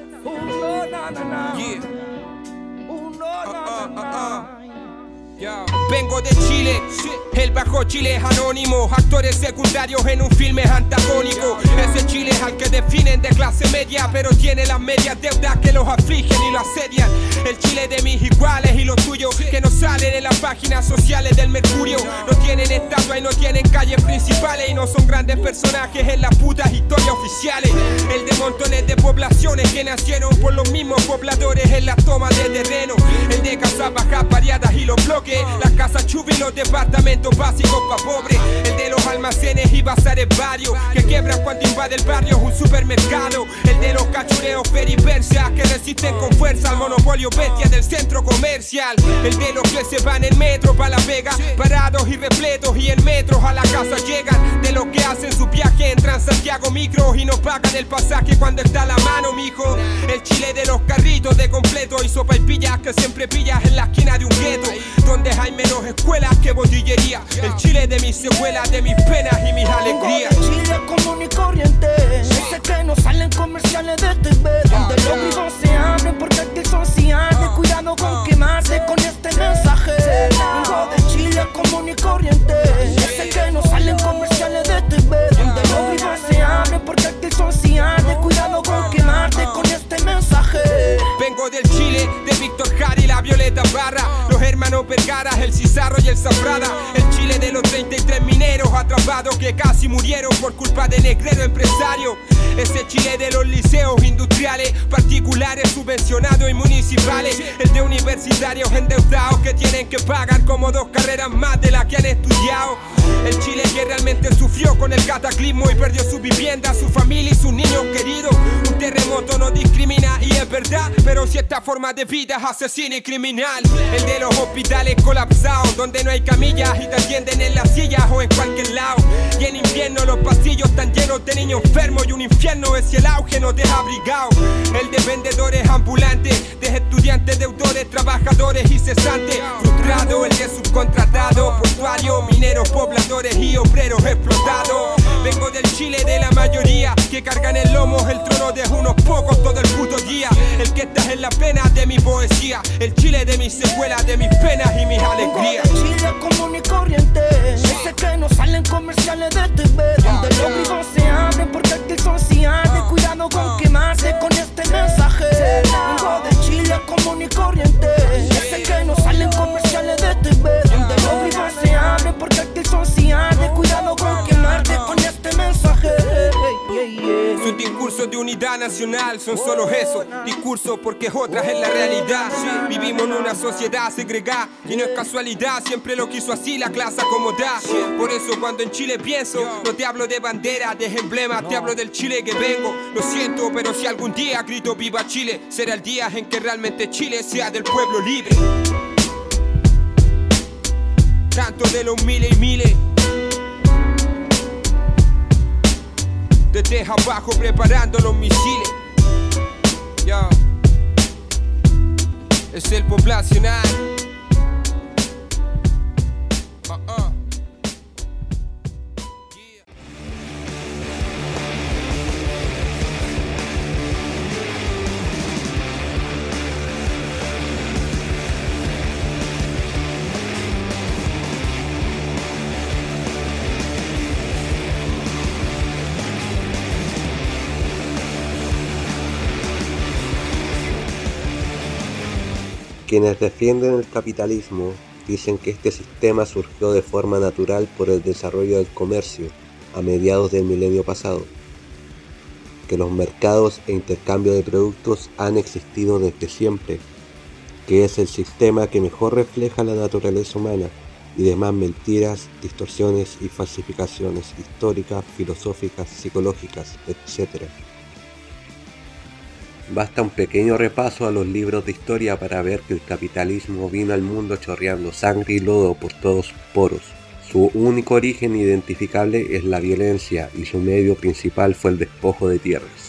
Speaker 8: Vengo de Chile, el Bajo Chile es anónimo, actores secundarios en un filme antagónico. Ese Chile es al que definen de clase media, pero tiene las medias deudas que los afligen y lo asedian. El Chile de mis iguales y los tuyos, que no salen en las páginas sociales del Mercurio. No tienen estatua y no tienen calles principales, y no son grandes personajes en las putas historias oficiales. El de montones de poblaciones que nacieron por los mismos pobladores en la toma de terreno. El de casas bajas variadas y los bloques, las casas chubis y los departamentos básicos pa' pobres. El de los almacenes y bazares varios, que quiebran cuando invade el barrio un supermercado. El de los cachureos peripersias, que resisten con fuerza al monopolio bestia del centro comercial. El de los que se van en metro pa' La Vega, parados y repletos, y en metros a la casa llegan. De los que hacen su viaje en Transantiago Micro y no pagan el pasaje cuando está a la mano, mijo. El Chile de los carritos de completo y sopa y pillas, que siempre pillas en la esquina de un gueto, donde hay menos escuelas que botillería. El Chile de mis secuelas, de mis penas y mis alegrías.
Speaker 9: El Chile común y corriente, ese que no salen comerciales de TV, donde los vivos se abren porque aquí son cianes. Cuidado con quemarse con este mensaje. Vengo de Chile común y corriente, ese que no salen comerciales de TV, donde los vivos se abren porque aquí son cianes. Cuidado con quemarte con este mensaje.
Speaker 8: Vengo del Chile de Víctor Jara y la Violeta Barra, los hermanos Vergara, el Cizarro y el Zafrada. El Chile de los 33 mineros atrapados que casi murieron por culpa de negrero empresario. Ese Chile de los liceos industriales, particulares, subvencionados y municipales. El de universitarios endeudados que tienen que pagar como 2 carreras más de las que han estudiado. El Chile que realmente sufrió con el cataclismo y perdió su vivienda, su familia y sus niños queridos. Un terremoto no discrimina y es verdad, pero si esta forma de vida es asesina y criminal. El de los hospitales colapsados, donde no hay camillas y te atienden en las sillas o en cualquier lado. Y en invierno los pasillos están llenos de niños enfermos, y un infierno es si el auge no te deja abrigado. El de vendedores ambulantes, de estudiantes, deudores, trabajadores y cesantes frustrados. El de subcontratado, portuario, mineros, pobladores y obreros explotados. Vengo del Chile de la mayoría, que cargan en lomos el trono de unos pocos todo el puto día. El que está en la pena de mi poesía, el Chile de mis secuelas, de mis penas y mis alegrías.
Speaker 9: Vengo de Chile común y corriente, ese que no salen comerciales de TV, donde los vivos se abren porque aquí son cianes. Cuidado con quemarse con este mensaje. Vengo de Chile común y corriente, ese que no salen comerciales de TV, donde los vivos se abren porque aquí son cianes. Cuidado con quemarte con este mensaje.
Speaker 8: nacional son solo eso, discurso porque otras es la realidad. Vivimos en una sociedad segregada y no es casualidad, siempre lo quiso así la clase acomodada. Por eso cuando en Chile pienso, no te hablo de bandera, de emblemas, te hablo del Chile que vengo. Lo siento, pero si algún día grito viva Chile, será el día en que realmente Chile sea del pueblo libre. Canto de los miles y miles, desde abajo preparando los misiles. Yo. Es el poblacional.
Speaker 10: Quienes defienden el capitalismo dicen que este sistema surgió de forma natural por el desarrollo del comercio a mediados del milenio pasado, que los mercados e intercambio de productos han existido desde siempre, que es el sistema que mejor refleja la naturaleza humana y demás mentiras, distorsiones y falsificaciones históricas, filosóficas, psicológicas, etc. Basta un pequeño repaso a los libros de historia para ver que el capitalismo vino al mundo chorreando sangre y lodo por todos sus poros. Su único origen identificable es la violencia y su medio principal fue el despojo de tierras.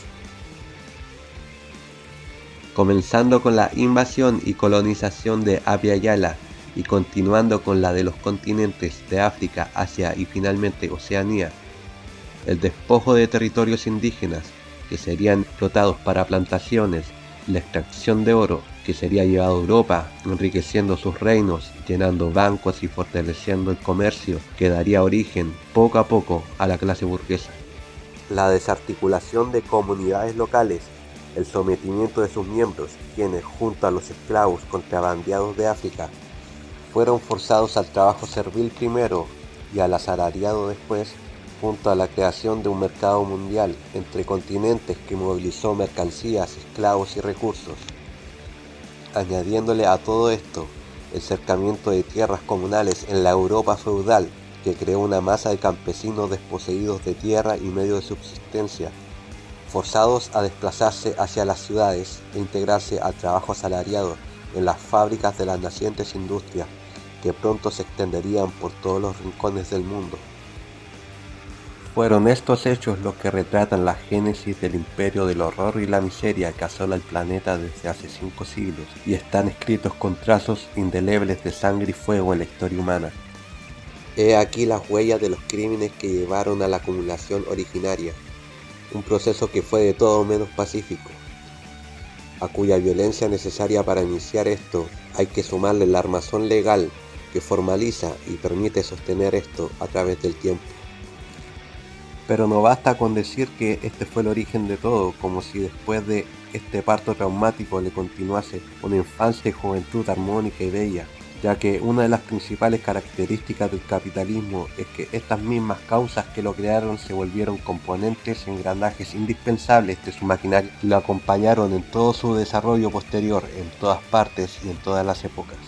Speaker 10: Comenzando con la invasión y colonización de Abya Yala y continuando con la de los continentes de África, Asia y finalmente Oceanía, el despojo de territorios indígenas que serían explotados para plantaciones, la extracción de oro, que sería llevado a Europa, enriqueciendo sus reinos, llenando bancos y fortaleciendo el comercio, que daría origen, poco a poco, a la clase burguesa. La desarticulación de comunidades locales, el sometimiento de sus miembros, quienes, junto a los esclavos contrabandeados de África, fueron forzados al trabajo servil primero y al asalariado después, junto a la creación de un mercado mundial entre continentes que movilizó mercancías, esclavos y recursos. Añadiéndole a todo esto el cercamiento de tierras comunales en la Europa feudal, que creó una masa de campesinos desposeídos de tierra y medio de subsistencia, forzados a desplazarse hacia las ciudades e integrarse al trabajo asalariado en las fábricas de las nacientes industrias que pronto se extenderían por todos los rincones del mundo. Fueron estos hechos los que retratan la génesis del imperio del horror y la miseria que asola el planeta desde hace 5 siglos y están escritos con trazos indelebles de sangre y fuego en la historia humana. He aquí las huellas de los crímenes que llevaron a la acumulación originaria, un proceso que fue de todo menos pacífico, a cuya violencia necesaria para iniciar esto hay que sumarle la armazón legal que formaliza y permite sostener esto a través del tiempo. Pero no basta con decir que este fue el origen de todo, como si después de este parto traumático le continuase una infancia y juventud armónica y bella, ya que una de las principales características del capitalismo es que estas mismas causas que lo crearon se volvieron componentes y engranajes indispensables de su maquinaria y lo acompañaron en todo su desarrollo posterior, en todas partes y en todas las épocas.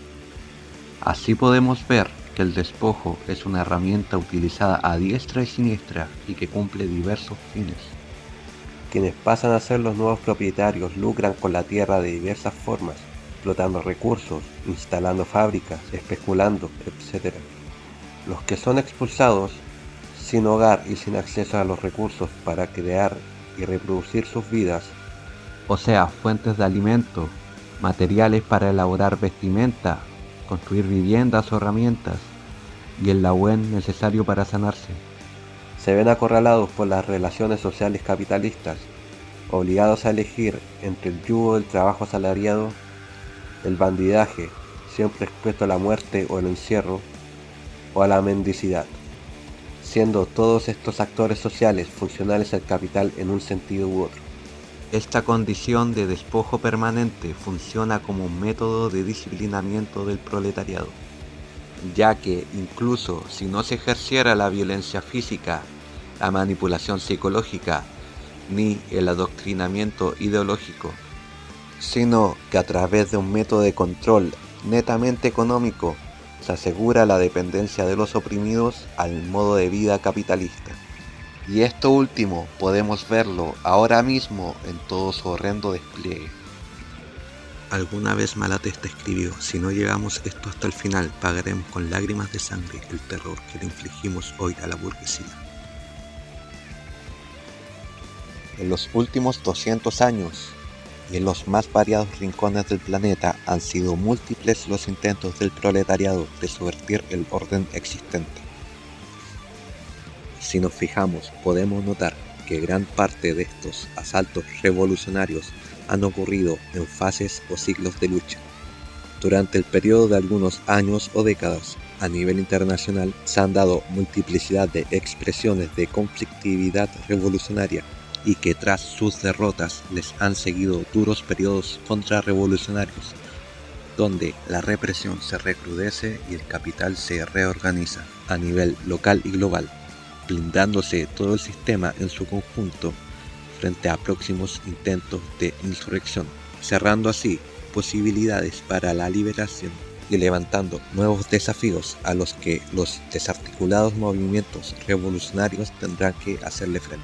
Speaker 10: Así podemos ver que el despojo es una herramienta utilizada a diestra y siniestra y que cumple diversos fines. Quienes pasan a ser los nuevos propietarios lucran con la tierra de diversas formas, explotando recursos, instalando fábricas, especulando, etc. Los que son expulsados, sin hogar y sin acceso a los recursos para crear y reproducir sus vidas, o sea, fuentes de alimento, materiales para elaborar vestimenta, construir viviendas o herramientas, y el labuen necesario para sanarse. Se ven acorralados por las relaciones sociales capitalistas, obligados a elegir entre el yugo del trabajo asalariado, el bandidaje, siempre expuesto a la muerte o el encierro, o a la mendicidad, siendo todos estos actores sociales funcionales al capital en un sentido u otro. Esta condición de despojo permanente funciona como un método de disciplinamiento del proletariado, ya que incluso si no se ejerciera la violencia física, la manipulación psicológica ni el adoctrinamiento ideológico, sino que a través de un método de control netamente económico se asegura la dependencia de los oprimidos al modo de vida capitalista. Y esto último podemos verlo ahora mismo en todo su horrendo despliegue. Alguna vez Malatesta escribió: si no llevamos esto hasta el final, pagaremos con lágrimas de sangre el terror que le infligimos hoy a la burguesía. En los últimos 200 años, y en los más variados rincones del planeta, han sido múltiples los intentos del proletariado de subvertir el orden existente. Si nos fijamos, podemos notar que gran parte de estos asaltos revolucionarios han ocurrido en fases o ciclos de lucha. Durante el periodo de algunos años o décadas, a nivel internacional, se han dado multiplicidad de expresiones de conflictividad revolucionaria, y que tras sus derrotas les han seguido duros periodos contrarrevolucionarios, donde la represión se recrudece y el capital se reorganiza a nivel local y global, blindándose todo el sistema en su conjunto frente a próximos intentos de insurrección, cerrando así posibilidades para la liberación y levantando nuevos desafíos a los que los desarticulados movimientos revolucionarios tendrán que hacerle frente.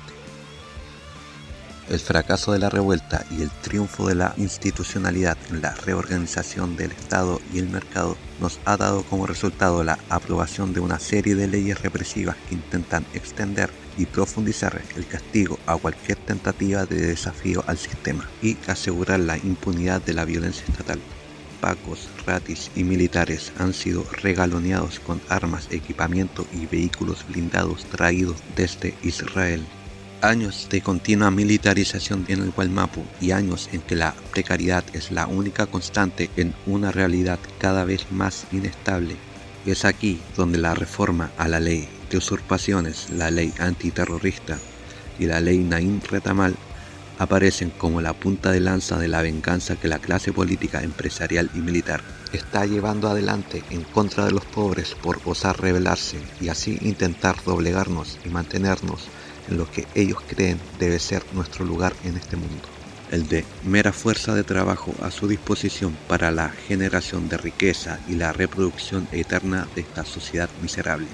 Speaker 10: El fracaso de la revuelta y el triunfo de la institucionalidad en la reorganización del Estado y el mercado nos ha dado como resultado la aprobación de una serie de leyes represivas que intentan extender y profundizar el castigo a cualquier tentativa de desafío al sistema y asegurar la impunidad de la violencia estatal. Pacos, ratis y militares han sido regaloneados con armas, equipamiento y vehículos blindados traídos desde Israel. Años de continua militarización en el Gualmapu y años en que la precariedad es la única constante en una realidad cada vez más inestable. Es aquí donde la reforma a la ley de usurpaciones, la ley antiterrorista y la ley Naim Retamal aparecen como la punta de lanza de la venganza que la clase política, empresarial y militar está llevando adelante en contra de los pobres por osar rebelarse y así intentar doblegarnos y mantenernos en lo que ellos creen debe ser nuestro lugar en este mundo, el de mera fuerza de trabajo a su disposición para la generación de riqueza y la reproducción eterna de esta sociedad miserable.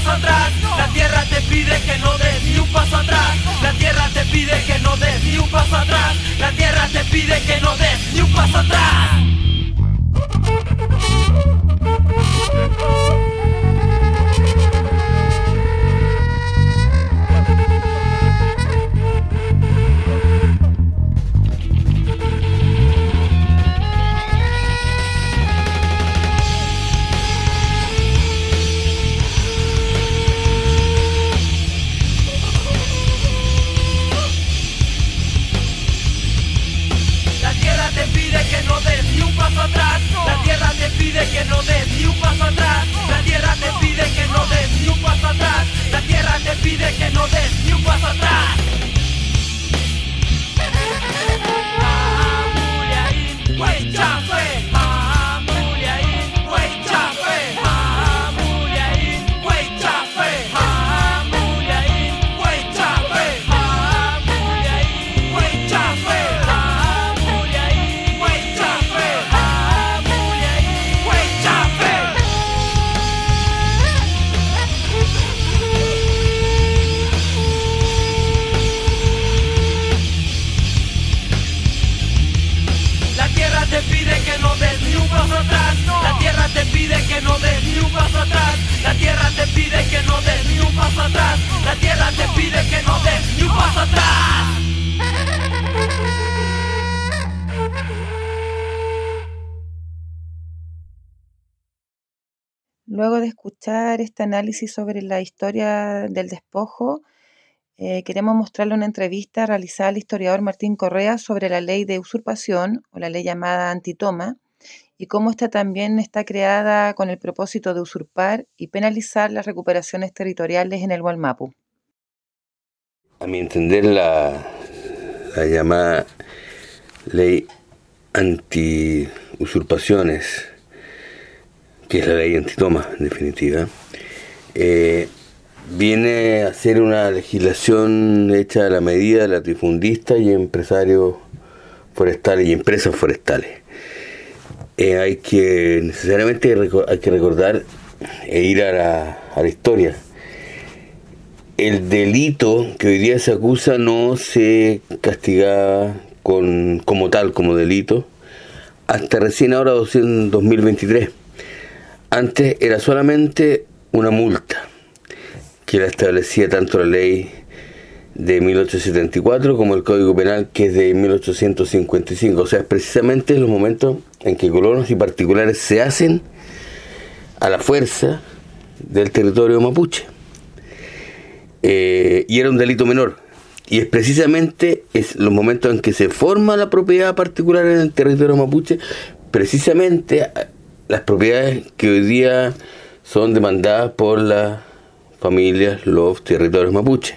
Speaker 11: paso atrás. La tierra te pide que no des ni un paso atrás. La tierra te pide que no des ni un paso atrás. La tierra te pide que no des ni un paso atrás. La tierra te pide que no des ni un paso atrás. La tierra te pide que no des ni un paso atrás. La tierra te pide que no des ni un paso atrás. La tierra te pide que no des ni un paso atrás. La tierra te pide que no des ni un paso atrás. La tierra te pide que no des ni un paso atrás.
Speaker 12: Luego de escuchar este análisis sobre la historia del despojo, queremos mostrarle una entrevista realizada al historiador Martín Correa sobre la ley de usurpación, o la ley llamada antitoma, y cómo esta también está creada con el propósito de usurpar y penalizar las recuperaciones territoriales en el Wallmapu.
Speaker 13: A mi entender, la llamada ley anti-usurpaciones, que es la ley antitoma, en definitiva, viene a ser una legislación hecha a la medida de latifundistas y empresarios forestales y empresas forestales. Hay que necesariamente recordar e ir a la historia. El delito que hoy día se acusa no se castigaba como tal, como delito, hasta recién ahora, 2023. Antes era solamente una multa, que la establecía tanto la ley de 1874 como el Código Penal, que es de 1855. O sea, es precisamente en los momentos en que colonos y particulares se hacen a la fuerza del territorio mapuche. Y era un delito menor. Y es precisamente los momentos en que se forma la propiedad particular en el territorio mapuche, precisamente las propiedades que hoy día son demandadas por las familias, los territorios mapuche.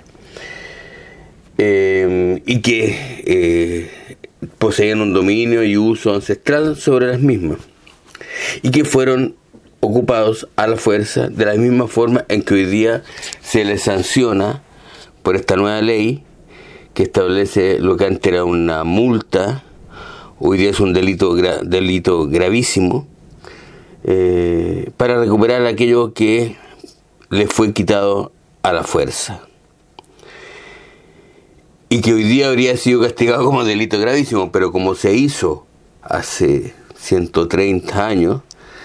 Speaker 13: Y que poseían un dominio y uso ancestral sobre las mismas, y que fueron ocupados a la fuerza de la misma forma en que hoy día se les sanciona por esta nueva ley que establece lo que antes era una multa, hoy día es un delito gravísimo, para recuperar aquello que le fue quitado a la fuerza, y que hoy día habría sido castigado como delito gravísimo, pero como se hizo hace 130 años,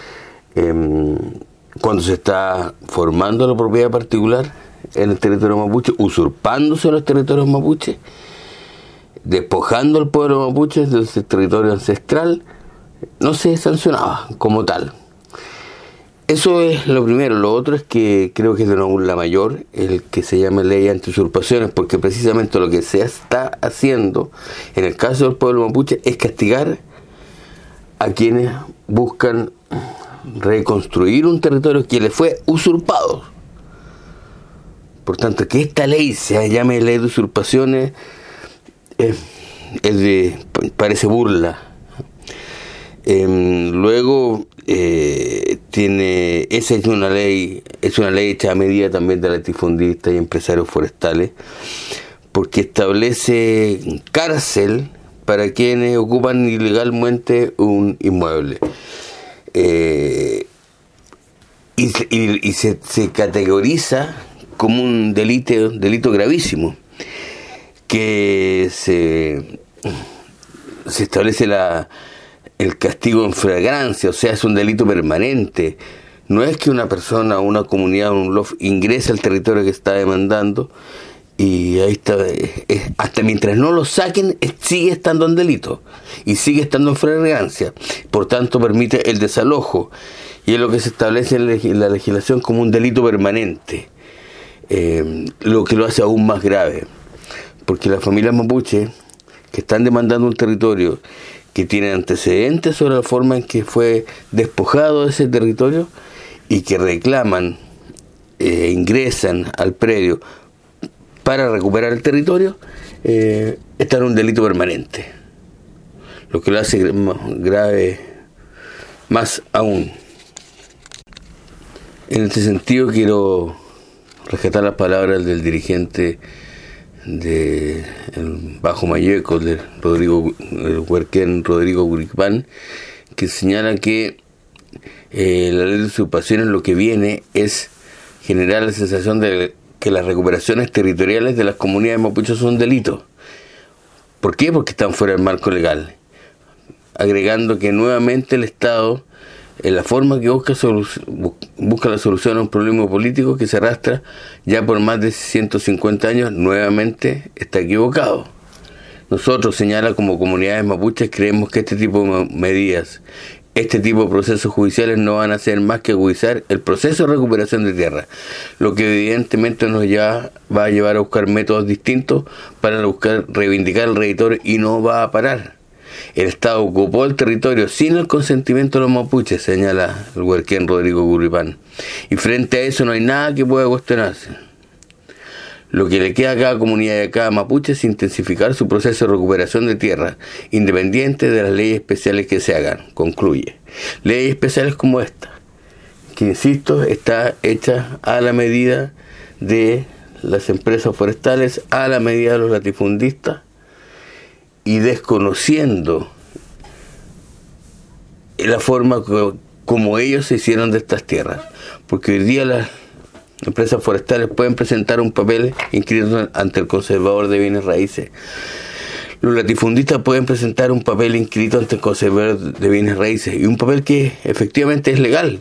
Speaker 13: cuando se está formando la propiedad particular en el territorio mapuche, usurpándose los territorios mapuches, despojando al pueblo mapuche de ese territorio ancestral, no se sancionaba como tal. Eso es lo primero. Lo otro es que creo que es de una burla mayor el que se llama ley anti-usurpaciones, porque precisamente lo que se está haciendo en el caso del pueblo mapuche es castigar a quienes buscan reconstruir un territorio que le fue usurpado. Por tanto, que esta ley se llame ley de usurpaciones parece burla. Luego esa es una ley hecha a medida también de latifundistas y empresarios forestales, porque establece cárcel para quienes ocupan ilegalmente un inmueble. y se categoriza como un delito gravísimo, que se establece el castigo en flagrancia, o sea, es un delito permanente. No es que una persona, una comunidad, un LOF ingrese al territorio que está demandando y ahí está, hasta mientras no lo saquen, sigue estando en delito y sigue estando en flagrancia. Por tanto, permite el desalojo y es lo que se establece en la legislación como un delito permanente, lo que lo hace aún más grave, porque las familias mapuche que están demandando un territorio que tiene antecedentes sobre la forma en que fue despojado de ese territorio y que reclaman, ingresan al predio para recuperar el territorio, está en un delito permanente, lo que lo hace más grave más aún. En este sentido quiero rescatar las palabras del dirigente de Bajo Mayeco, de el huerquén Rodrigo Guripán, que señala que la ley de usurpaciones lo que viene es generar la sensación de que las recuperaciones territoriales de las comunidades mapuches son delitos. ¿Por qué? Porque están fuera del marco legal, agregando que nuevamente el Estado, en la forma que busca la solución a un problema político que se arrastra ya por más de 150 años, nuevamente está equivocado. Nosotros, señala, como comunidades mapuches, creemos que este tipo de medidas, este tipo de procesos judiciales no van a hacer más que agudizar el proceso de recuperación de tierra, lo que evidentemente nos va a llevar a buscar métodos distintos para buscar reivindicar el territorio y no va a parar. El Estado ocupó el territorio sin el consentimiento de los mapuches, señala el huerquén Rodrigo Guripán, y frente a eso no hay nada que pueda cuestionarse. Lo que le queda a cada comunidad y a cada mapuche es intensificar su proceso de recuperación de tierra, independiente de las leyes especiales que se hagan, concluye. Leyes especiales como esta, que insisto, está hecha a la medida de las empresas forestales, a la medida de los latifundistas, y desconociendo la forma como ellos se hicieron de estas tierras. Porque hoy día las empresas forestales pueden presentar un papel inscrito ante el conservador de bienes raíces. Los latifundistas pueden presentar un papel inscrito ante el conservador de bienes raíces, y un papel que efectivamente es legal,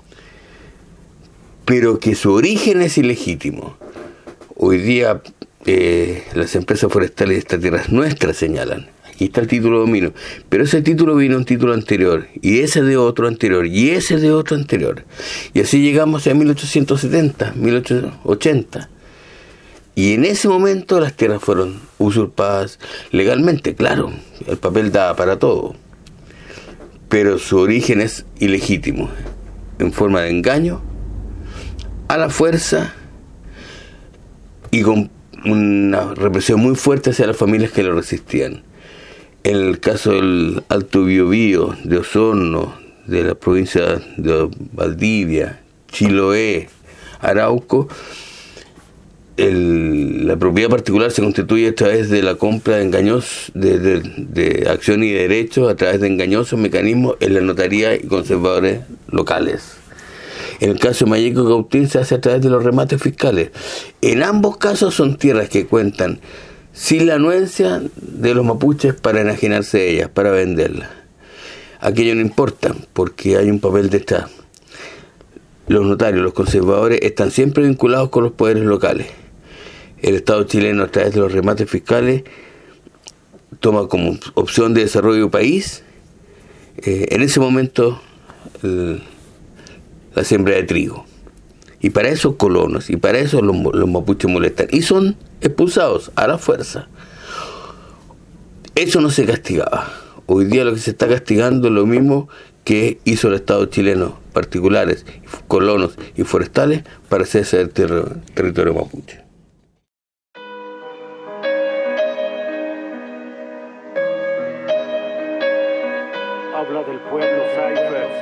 Speaker 13: pero que su origen es ilegítimo. Hoy día las empresas forestales de estas tierras nuestras señalan, aquí está el título de dominio, pero ese título vino un título anterior, y ese de otro anterior, y ese de otro anterior, y así llegamos a 1870, 1880, y en ese momento las tierras fueron usurpadas legalmente. Claro, el papel daba para todo, pero su origen es ilegítimo, en forma de engaño, a la fuerza, y con una represión muy fuerte hacia las familias que lo resistían. En el caso del Alto Biobío, de Osorno, de la provincia de Valdivia, Chiloé, Arauco, la propiedad particular se constituye a través de la compra de engañosos de acción y derechos, a través de engañosos mecanismos en la notaría y conservadores locales. En el caso de Mayeco y Cautín se hace a través de los remates fiscales. En ambos casos son tierras que cuentan sin la anuencia de los mapuches para enajenarse de ellas, para venderlas. Aquello no importa, porque hay un papel de Estado. Los notarios, los conservadores, están siempre vinculados con los poderes locales. El Estado chileno, a través de los remates fiscales, toma como opción de desarrollo del país, en ese momento, la siembra de trigo. Y para eso colonos, y para eso los mapuches molestan, y son expulsados a la fuerza. Eso no se castigaba. Hoy día lo que se está castigando es lo mismo que hizo el Estado chileno, particulares, colonos y forestales, para hacerse el territorio mapuche.
Speaker 14: Habla del pueblo, Cypher.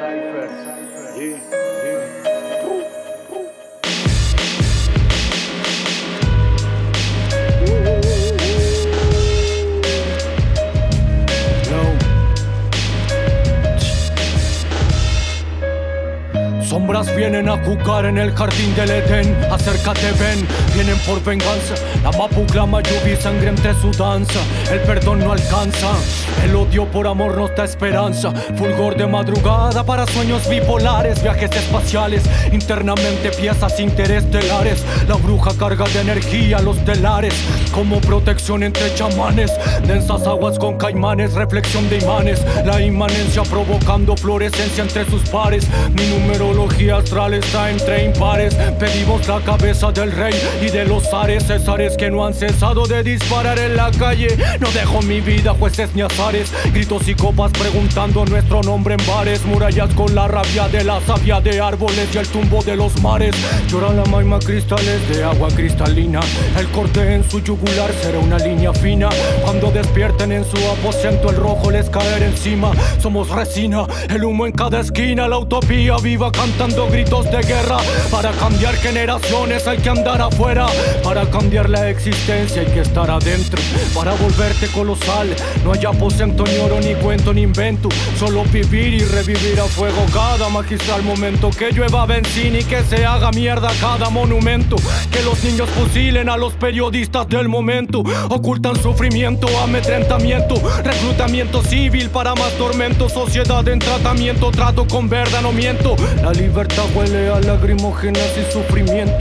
Speaker 15: sombras vienen a jugar en el jardín del Edén. Acércate, ven, vienen por venganza. La mapu clama lluvia y sangre entre su danza. El perdón no alcanza, el odio por amor nos da esperanza. Fulgor de madrugada para sueños bipolares, viajes espaciales, internamente piezas interestelares. La bruja carga de energía los telares, como protección entre chamanes. Densas aguas con caimanes, reflexión de imanes. La inmanencia provocando fluorescencia entre sus pares. Mi numerología astral está entre impares. Pedimos la cabeza del rey y de los zares. Césares que no han cesado de disparar en la calle. No dejo mi vida jueces ni azares. Gritos y copas preguntando nuestro nombre en bares. Murallas con la rabia de la savia de árboles y el tumbo de los mares. Lloran la maima cristales de agua cristalina. El corte en su yugular será una línea fina. Cuando despierten en su aposento el rojo les caerá encima. Somos resina, el humo en cada esquina. La utopía viva cantando gritos de guerra. Para cambiar generaciones hay que andar afuera. Para cambiar la existencia hay que estar adentro. Para volverte colosal no hay aposento ni oro ni cuento ni invento. Solo vivir y revivir a fuego cada magistral momento. Que llueva benzina y que se haga mierda cada monumento. Que los niños fusilen a los periodistas del momento. Ocultan sufrimiento, amedrentamiento, reclutamiento civil para más tormento. Sociedad en tratamiento, trato con verdad, no miento. La libertad huele a lagrimógenas y sufrimiento.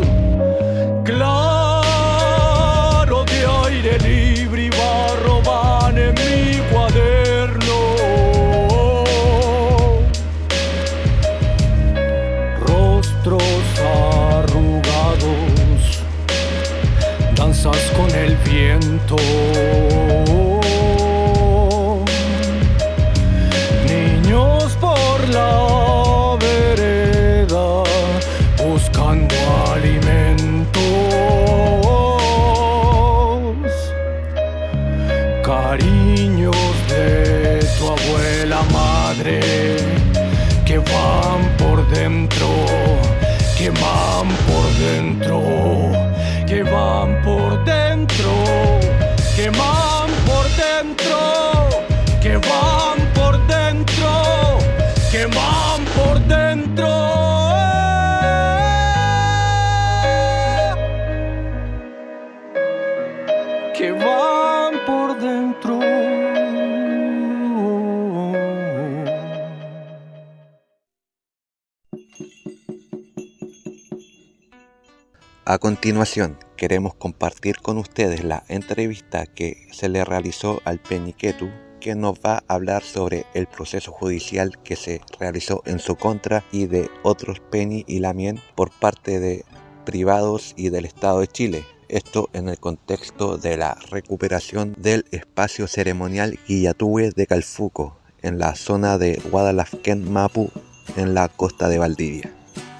Speaker 15: Claro de aire libre y barro van en mi cuaderno. Rostros arrugados, danzas con el viento. Niños por la vereda buscando alimentos. Cariños de tu abuela madre que van por dentro, que van por dentro, que van por dentro, que van por dentro, que van por dentro, que van por dentro. Que van por dentro.
Speaker 10: A continuación, queremos compartir con ustedes la entrevista que se le realizó al Penny Ketu, que nos va a hablar sobre el proceso judicial que se realizó en su contra y de otros Penny y Lamien por parte de privados y del Estado de Chile. Esto en el contexto de la recuperación del espacio ceremonial Guillatue de Calfuco, en la zona de Guadalafquén Mapu, en la costa de Valdivia.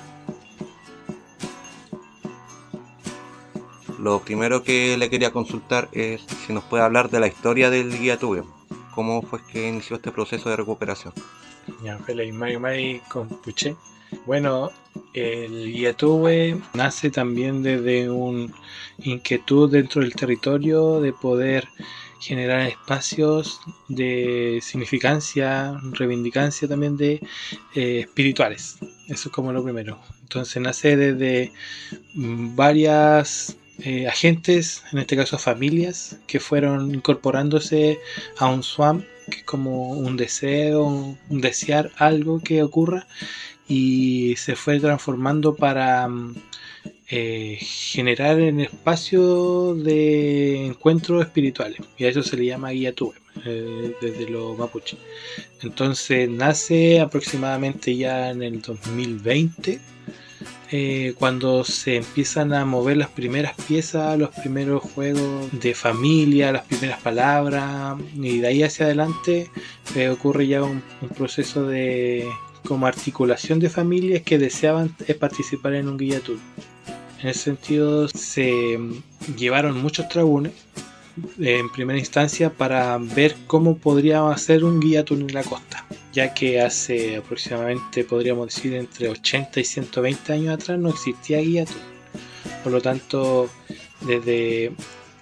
Speaker 10: Lo primero que le quería consultar es si nos puede hablar de la historia del Guillatue. ¿Cómo fue que inició este proceso de recuperación?
Speaker 16: Ya, Feliz May con Puché. Bueno, el Guillatue nace también desde una inquietud dentro del territorio de poder generar espacios de significancia, reivindicancia también de espirituales. Eso es como lo primero. Entonces nace desde varias agentes, en este caso familias, que fueron incorporándose a un swam, que es como un deseo, un desear algo que ocurra, y se fue transformando para generar un espacio de encuentros espirituales, y a eso se le llama Guillatue desde los mapuche. Entonces nace aproximadamente ya en el 2020, cuando se empiezan a mover las primeras piezas, los primeros juegos de familia, las primeras palabras, y de ahí hacia adelante ocurre ya un proceso de como articulación de familias que deseaban participar en un Guillatue. En ese sentido se llevaron muchos trabunes en primera instancia para ver cómo podríamos hacer un Guillatue en la costa, ya que hace aproximadamente, podríamos decir, entre 80 y 120 años atrás no existía Guillatue. Por lo tanto, desde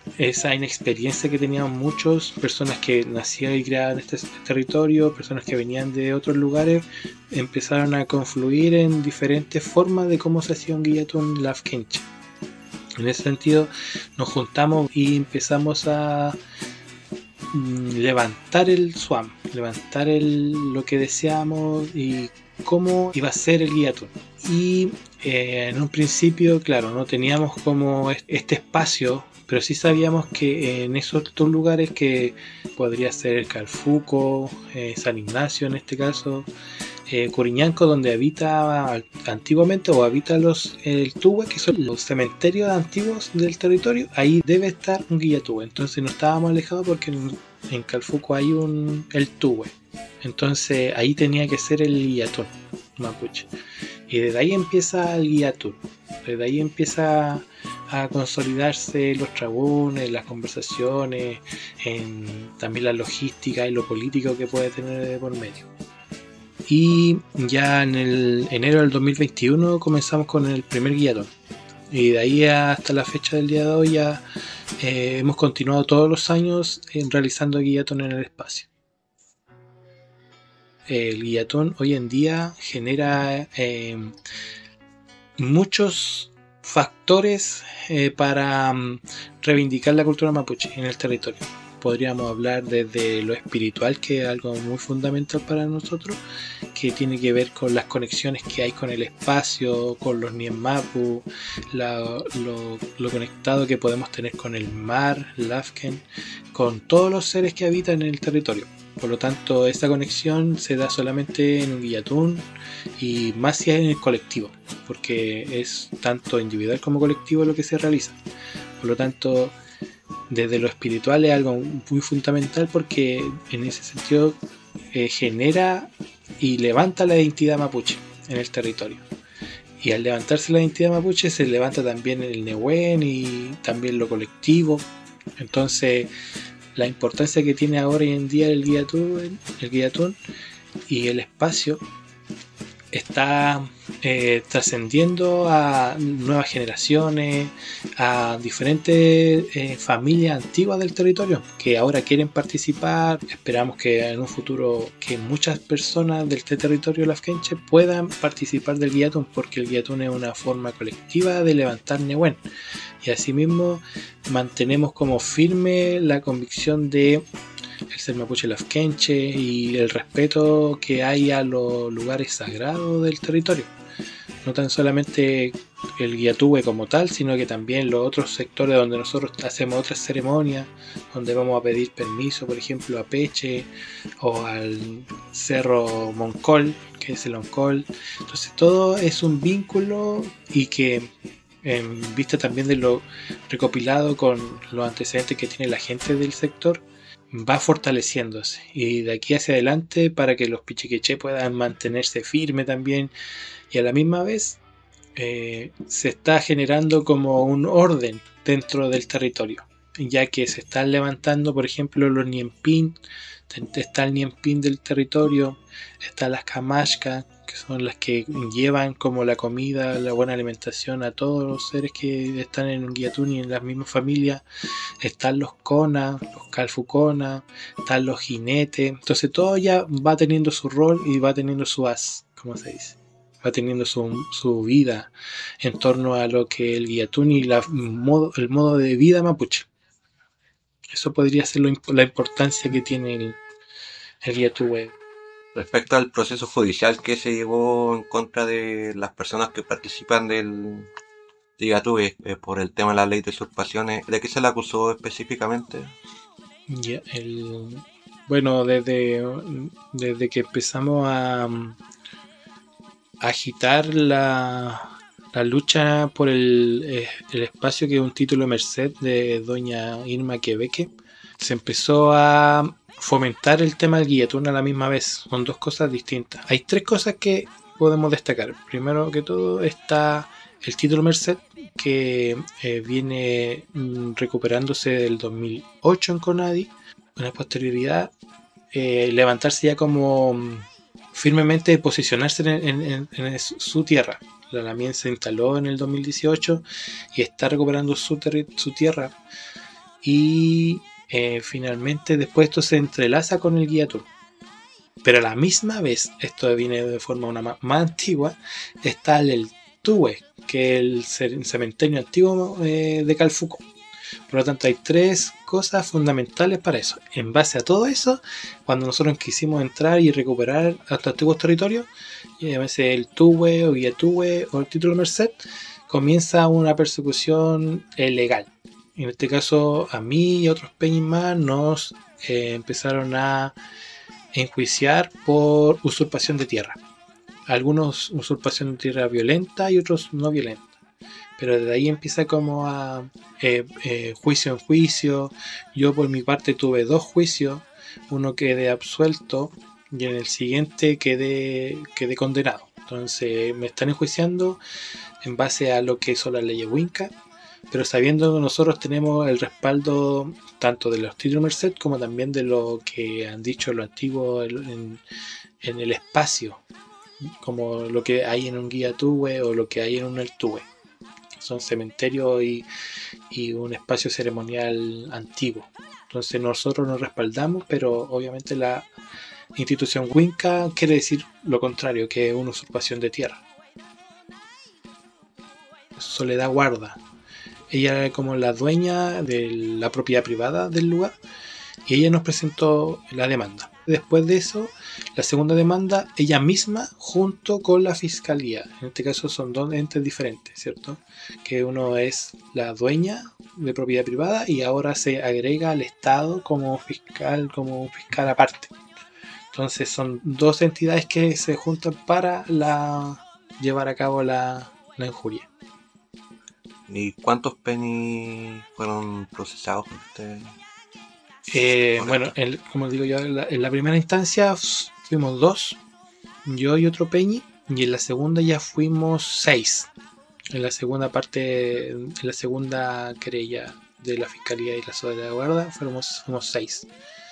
Speaker 16: esa inexperiencia que tenían muchos, personas que nacían y creaban en este territorio, personas que venían de otros lugares, empezaron a confluir en diferentes formas de cómo se hacía un guillatún lafkenche. En ese sentido nos juntamos y empezamos a levantar el SWAM, levantar lo que deseamos y cómo iba a ser el guillatún. Y en un principio, claro, no teníamos como este espacio, pero sí sabíamos que en esos otros lugares, que podría ser el Calfuco, San Ignacio en este caso, Curiñanco, donde habita antiguamente o habita el Tuwe, que son los cementerios antiguos del territorio, ahí debe estar un guillatún. Entonces no estábamos alejados porque en Calfuco hay el Tuwe. Entonces ahí tenía que ser el guillatún mapuche. Y desde ahí empieza el guillatún. Desde ahí empieza a consolidarse los trabunes, las conversaciones, también la logística y lo político que puede tener de por medio. Y ya en el enero del 2021 comenzamos con el primer guillatún. Y de ahí hasta la fecha del día de hoy ya hemos continuado todos los años realizando guillatún en el espacio. El guillatún hoy en día genera muchos factores para reivindicar la cultura mapuche en el territorio. Podríamos hablar desde lo espiritual, que es algo muy fundamental para nosotros, que tiene que ver con las conexiones que hay con el espacio, con los Nienmapu, lo conectado que podemos tener con el mar, Lafken, con todos los seres que habitan en el territorio. Por lo tanto, esta conexión se da solamente en un guillatún, y más si es en el colectivo, porque es tanto individual como colectivo lo que se realiza. Por lo tanto, desde lo espiritual es algo muy fundamental, porque en ese sentido genera y levanta la identidad mapuche en el territorio. Y al levantarse la identidad mapuche se levanta también el Nehuen y también lo colectivo. Entonces, la importancia que tiene ahora y en día el guillatún y el espacio está trascendiendo a nuevas generaciones, a diferentes familias antiguas del territorio que ahora quieren participar. Esperamos que en un futuro que muchas personas de este territorio lafkenche puedan participar del guillatún, porque el guillatún es una forma colectiva de levantar Nehuen. Y asimismo mantenemos como firme la convicción de el ser mapuche lafkenche y el respeto que hay a los lugares sagrados del territorio. No tan solamente el guillatúe como tal, sino que también los otros sectores donde nosotros hacemos otras ceremonias, donde vamos a pedir permiso, por ejemplo, a Peche o al Cerro Moncol, que es el Oncol. Entonces todo es un vínculo, y que en vista también de lo recopilado con los antecedentes que tiene la gente del sector, va fortaleciéndose, y de aquí hacia adelante para que los pichiqueché puedan mantenerse firmes también, y a la misma vez se está generando como un orden dentro del territorio, ya que se están levantando, por ejemplo, los Nienpín. Está el Nienpín del territorio, están las Kamashka, que son las que llevan como la comida, la buena alimentación a todos los seres que están en un guillatún y en las mismas familias. Están los Kona, los Calfucona, están los jinetes. Entonces todo ya va teniendo su rol y va teniendo su como se dice, va teniendo su vida en torno a lo que el guillatún y el modo de vida mapuche. Eso podría ser la importancia que tiene el guillatún.
Speaker 10: Respecto al proceso judicial que se llevó en contra de las personas que participan del guillatún por el tema de la ley de usurpaciones, ¿de qué se le acusó específicamente?
Speaker 16: Bueno, desde que empezamos a agitar la lucha por el espacio, que es un título merced de doña Irma Quebeque, se empezó a fomentar el tema del guillatún a la misma vez. Son dos cosas distintas. Hay tres cosas que podemos destacar. Primero que todo está el título merced, que viene recuperándose del 2008 en Conadi. Con la posterioridad levantarse ya como firmemente, posicionarse en su tierra. La Lamien se instaló en el 2018 y está recuperando su tierra. y finalmente después esto se entrelaza con el guía tour. Pero a la misma vez, esto viene de forma más antigua, está el Tuwe, que es el cementerio antiguo de Calfuco. Por lo tanto, hay 3 cosas fundamentales para eso. En base a todo eso, cuando nosotros quisimos entrar y recuperar estos antiguos territorios, llámese el Tuwe o Guía Tuwe o el título Merced, comienza una persecución legal. En este caso, a mí y otros peñis más nos empezaron a enjuiciar por usurpación de tierra. Algunos usurpación de tierra violenta y otros no violenta. Pero desde ahí empieza como a juicio en juicio. Yo por mi parte tuve 2 juicios. Uno quedé absuelto y en el siguiente quedé condenado. Entonces me están enjuiciando en base a lo que son las leyes Winca, pero sabiendo que nosotros tenemos el respaldo tanto de los títulos Merced como también de lo que han dicho los antiguos en el espacio, como lo que hay en un guía Tuwe o lo que hay en un el Tuwe. Son cementerios y un espacio ceremonial antiguo. Entonces nosotros nos respaldamos, pero obviamente la institución Winca quiere decir lo contrario, que es una usurpación de tierra. Soledad Guarda, ella era como la dueña de la propiedad privada del lugar y ella nos presentó la demanda. Después de eso, la segunda demanda, ella misma junto con la fiscalía. En este caso son 2 entes diferentes, ¿cierto? Que uno es la dueña de propiedad privada y ahora se agrega al Estado como un fiscal aparte. Entonces son 2 entidades que se juntan para llevar a cabo la injuria.
Speaker 10: ¿Y cuántos peñis fueron procesados por usted?
Speaker 16: Bueno, como digo yo, en la primera instancia fuimos 2, yo y otro peñi, y en la segunda ya fuimos 6. En la segunda parte, en la segunda querella de la Fiscalía y la Soledad de Guarda, fuimos 6.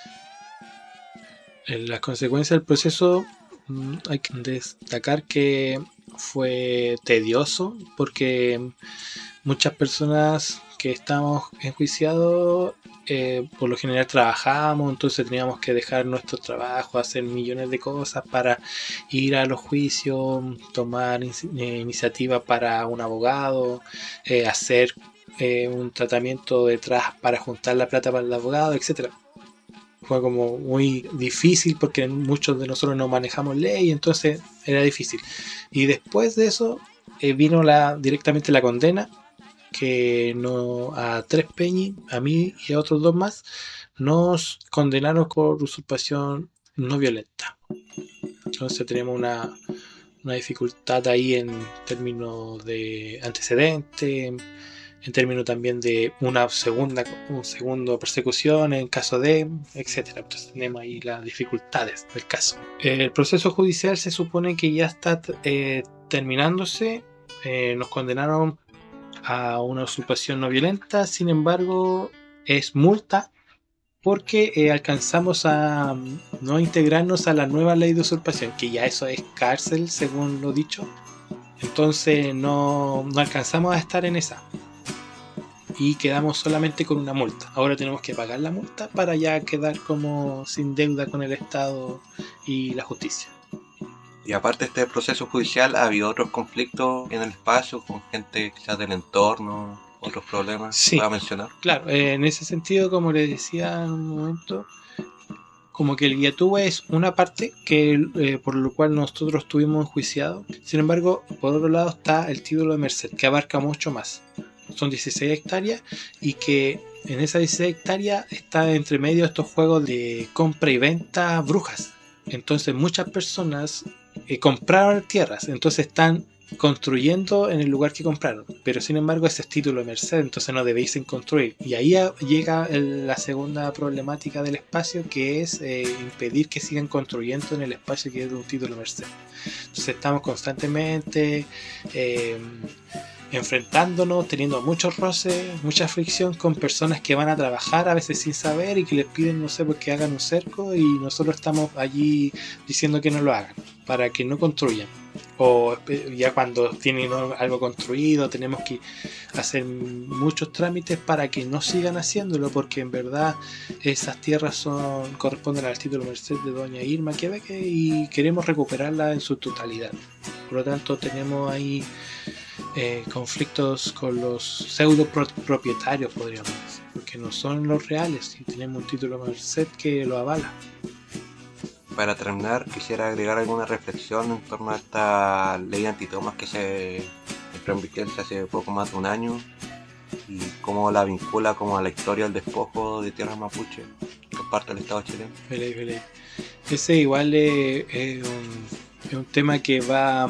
Speaker 16: En las consecuencias del proceso hay que destacar que fue tedioso porque muchas personas que estábamos enjuiciados por lo general trabajábamos, entonces teníamos que dejar nuestro trabajo, hacer millones de cosas para ir a los juicios, tomar iniciativa para un abogado, hacer un tratamiento detrás para juntar la plata para el abogado, etc. Fue como muy difícil porque muchos de nosotros no manejamos ley, entonces era difícil. Y después de eso vino directamente la condena, que a 3 peñis, a mí y a otros 2 más, nos condenaron por usurpación no violenta. Entonces tenemos una dificultad ahí en términos de antecedentes, en términos también de una segunda persecución en caso de, etc. Entonces tenemos ahí las dificultades del caso. El proceso judicial se supone que ya está terminándose. Nos condenaron a una usurpación no violenta, sin embargo es multa porque alcanzamos a no integrarnos a la nueva ley de usurpación, que ya eso es cárcel según lo dicho. Entonces no alcanzamos a estar en esa y quedamos solamente con una multa. Ahora tenemos que pagar la multa para ya quedar como sin deuda con el Estado y la justicia.
Speaker 10: Y aparte de este proceso judicial, ¿ha habido otros conflictos en el espacio con gente quizás del entorno, otros problemas?
Speaker 16: Sí,
Speaker 10: ¿pueda mencionar?
Speaker 16: Claro, en ese sentido, como les decía en un momento, como que el guía Tuwe es una parte que por lo cual nosotros estuvimos enjuiciados. Sin embargo, por otro lado está el título de Merced, que abarca mucho más. Son 16 hectáreas y que en esas 16 hectáreas está entre medio estos juegos de compra y venta brujas. Entonces muchas personas compraron tierras, entonces están construyendo en el lugar que compraron, pero sin embargo ese es título de Merced, entonces no debéis construir. Y ahí llega la segunda problemática del espacio, que es impedir que sigan construyendo en el espacio que es de un título de Merced. Entonces estamos constantemente enfrentándonos, teniendo muchos roces, mucha fricción con personas que van a trabajar a veces sin saber y que les piden, no sé, pues que hagan un cerco, y nosotros estamos allí diciendo que no lo hagan, para que no construyan. O ya cuando tienen algo construido tenemos que hacer muchos trámites para que no sigan haciéndolo, porque en verdad esas tierras corresponden al título Merced de doña Irma Queveque y queremos recuperarla en su totalidad. Por lo tanto tenemos ahí conflictos con los pseudo propietarios, podríamos decir, porque no son los reales y tenemos un título Merced que lo avala.
Speaker 10: Para terminar, quisiera agregar alguna reflexión en torno a esta ley antitomas que se entró en vigencia hace poco más de un año y cómo la vincula como a la historia del despojo de tierras mapuche por parte del Estado chileno.
Speaker 16: Ese igual es un tema que va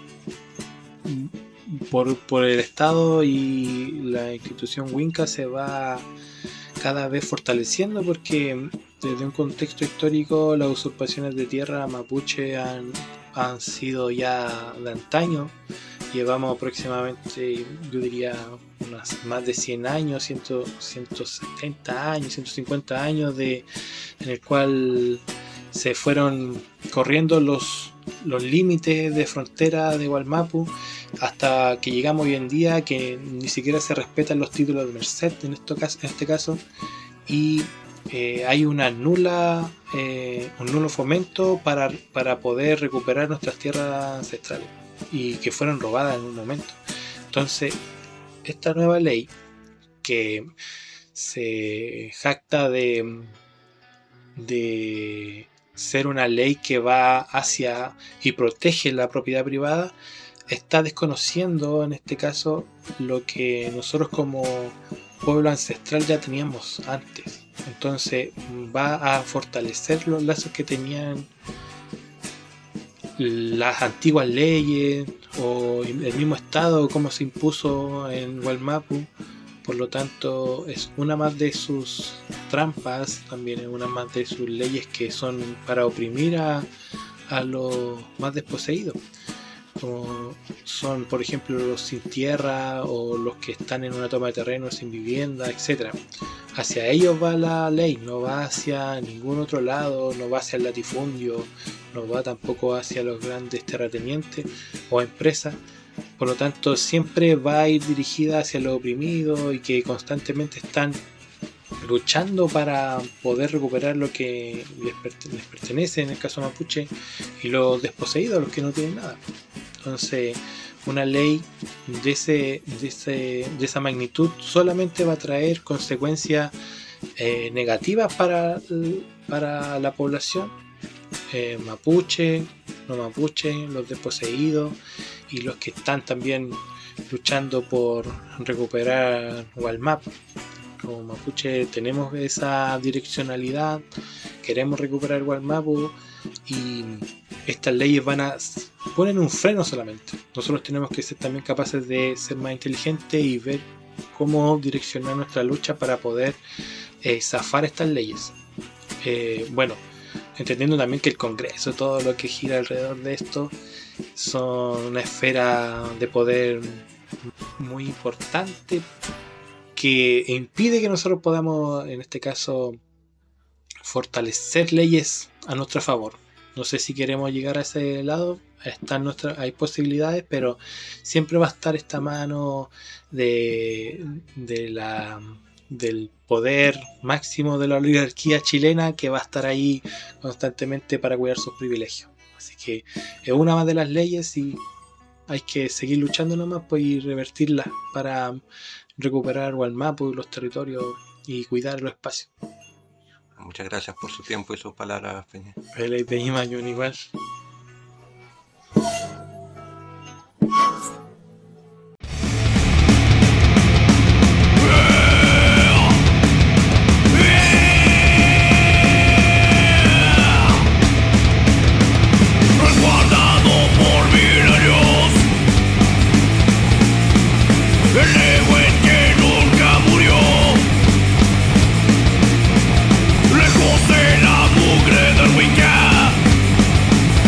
Speaker 16: por el Estado, y la institución Winca se va cada vez fortaleciendo, porque desde un contexto histórico las usurpaciones de tierra mapuche han sido ya de antaño. Llevamos aproximadamente, yo diría, unas más de 100 años, 170 años, 150 años en el cual se fueron corriendo los límites de frontera de Wallmapu, hasta que llegamos hoy en día que ni siquiera se respetan los títulos de Merced en este caso, y hay un nulo fomento para poder recuperar nuestras tierras ancestrales y que fueron robadas en un momento. Entonces, esta nueva ley, que se jacta de ser una ley que va hacia y protege la propiedad privada, está desconociendo en este caso lo que nosotros como pueblo ancestral ya teníamos antes. Entonces va a fortalecer los lazos que tenían las antiguas leyes o el mismo Estado como se impuso en Wallmapu. Por lo tanto, es una más de sus trampas, también es una más de sus leyes que son para oprimir a los más desposeídos, como son, por ejemplo, los sin tierra o los que están en una toma de terreno sin vivienda, etc. Hacia ellos va la ley, no va hacia ningún otro lado, no va hacia el latifundio, no va tampoco hacia los grandes terratenientes o empresas. Por lo tanto, siempre va a ir dirigida hacia los oprimidos y que constantemente están luchando para poder recuperar lo que les pertenece, en el caso mapuche, y los desposeídos, los que no tienen nada. Entonces, una ley de esa magnitud solamente va a traer consecuencias negativas para la población mapuche, no mapuche, los desposeídos y los que están también luchando por recuperar Wallmapu. Como mapuche tenemos esa direccionalidad, queremos recuperar Wallmapu, y estas leyes ponen un freno solamente. Nosotros tenemos que ser también capaces de ser más inteligentes y ver cómo direccionar nuestra lucha para poder zafar estas leyes. Bueno, entendiendo también que el Congreso, todo lo que gira alrededor de esto, son una esfera de poder muy importante que impide que nosotros podamos, en este caso, fortalecer leyes a nuestro favor. No sé si queremos llegar a ese lado, hay posibilidades, pero siempre va a estar esta mano del poder máximo de la oligarquía chilena, que va a estar ahí constantemente para cuidar sus privilegios. Así que es una más de las leyes y hay que seguir luchando nomás y revertirlas para recuperar Wallmapu y los territorios y cuidar los espacios.
Speaker 10: Muchas gracias por su tiempo y sus palabras, Peña.
Speaker 16: Pelay Peña igual.
Speaker 17: Lejos de la mugre del Winca,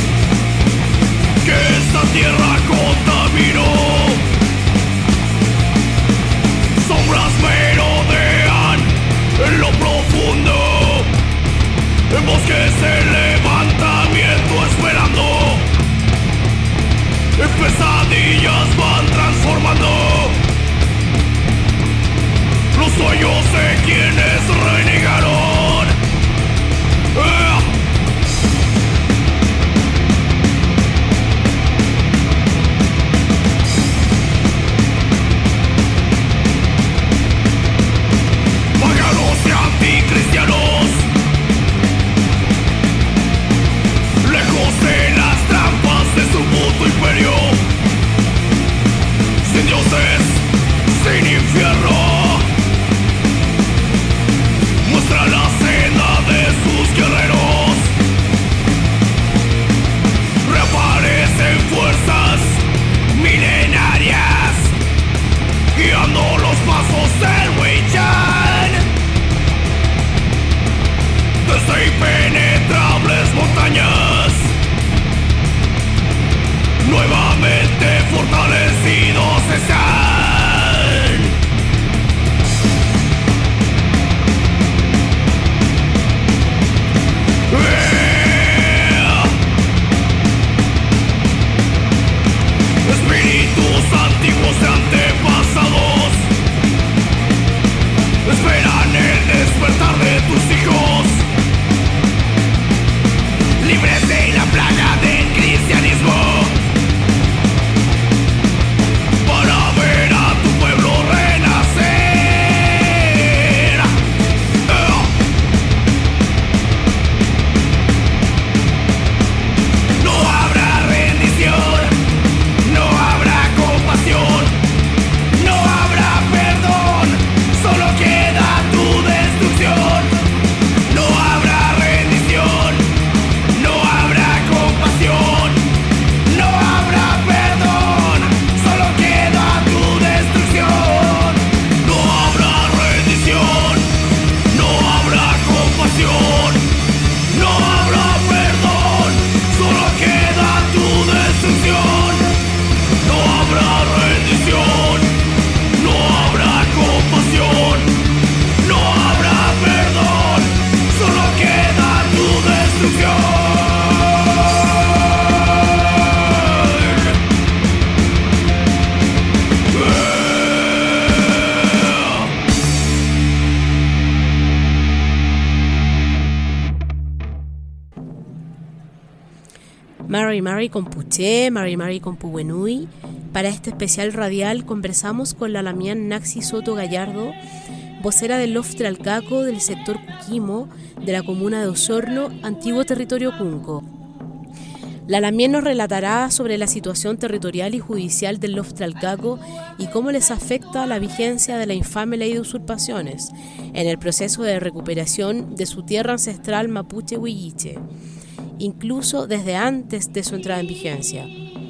Speaker 4: Mari Mari Compuché, Mari Mari Compuwenui. Para este especial radial conversamos con la lamián Naxi Soto Gallardo, vocera del LOF Tlalcaco del sector Cuquimo de la comuna de Osorno, antiguo territorio Cunco. La lamián nos relatará sobre la situación territorial y judicial del LOF Tlalcaco y cómo les afecta la vigencia de la infame ley de usurpaciones en el proceso de recuperación de su tierra ancestral mapuche huilliche, incluso desde antes de su entrada en vigencia.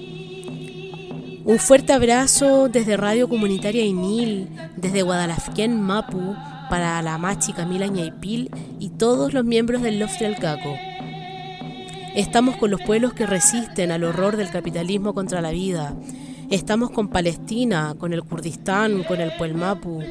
Speaker 4: Un fuerte abrazo desde Radio Comunitaria INIL, desde Guadalafquén, Mapu, para la Machi Camila Ñaipil y todos los miembros del LOF Tlalcaco. Estamos con los pueblos que resisten al horror del capitalismo contra la vida. Estamos con Palestina, con el Kurdistán, con el Puelmapu.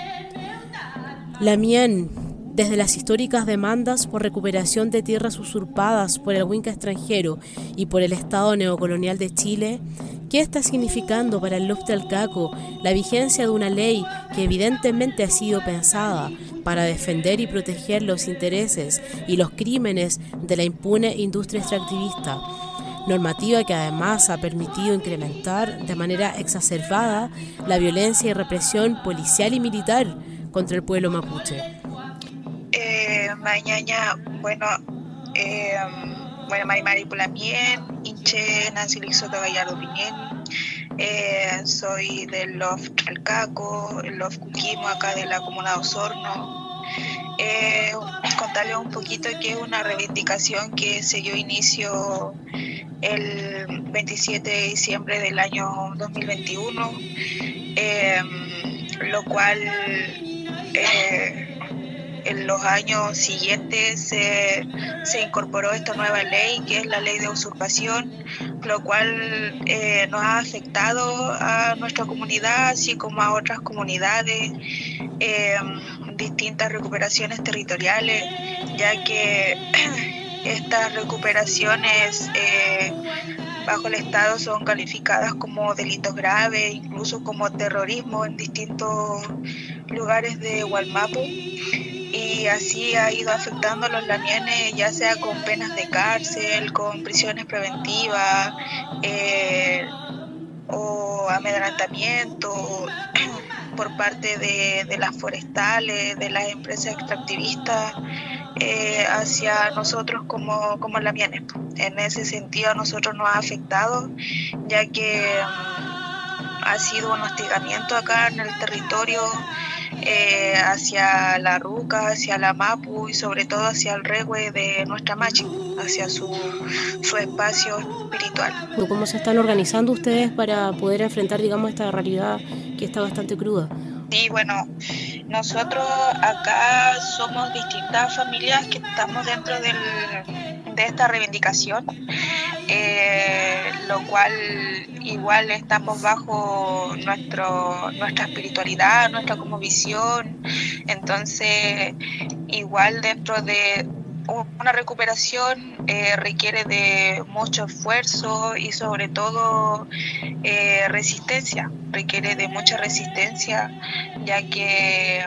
Speaker 4: Lamien, desde las históricas demandas por recuperación de tierras usurpadas por el Winca extranjero y por el Estado neocolonial de Chile, ¿qué está significando para el LOF Tlalcaco la vigencia de una ley que evidentemente ha sido pensada para defender y proteger los intereses y los crímenes de la impune industria extractivista? Normativa que además ha permitido incrementar de manera exacerbada la violencia y represión policial y militar contra el pueblo mapuche.
Speaker 17: Mañana, Mari Mari Pulamien, Inche Nancy Soto Gallardo Piñén, soy del LOF Tlalcaco, el LOF Cuquimo, acá de la comuna de Osorno. Contarles un poquito que es una reivindicación que se dio inicio el 27 de diciembre del año 2021, lo cual en los años siguientes se incorporó esta nueva ley, que es la ley de usurpación, lo cual nos ha afectado a nuestra comunidad, así como a otras comunidades, distintas recuperaciones territoriales, ya que estas recuperaciones bajo el Estado son calificadas como delitos graves, incluso como terrorismo en distintos lugares de Gualmapu. Y así ha ido afectando a los lamienes, ya sea con penas de cárcel, con prisiones preventivas o amedrentamiento por parte de las forestales, de las empresas extractivistas hacia nosotros como lamienes. En ese sentido a nosotros nos ha afectado, ya que ha sido un hostigamiento acá en el territorio hacia la Ruca, hacia la Mapu y sobre todo hacia el Rehue de nuestra Machi, hacia su espacio espiritual.
Speaker 3: ¿Cómo se están organizando ustedes para poder enfrentar, digamos, esta realidad que está bastante cruda?
Speaker 17: Sí, bueno, nosotros acá somos distintas familias que estamos dentro de esta reivindicación, lo cual igual estamos bajo nuestra espiritualidad, nuestra como visión. Entonces igual dentro de una recuperación requiere de mucho esfuerzo y sobre todo resistencia, requiere de mucha resistencia, ya que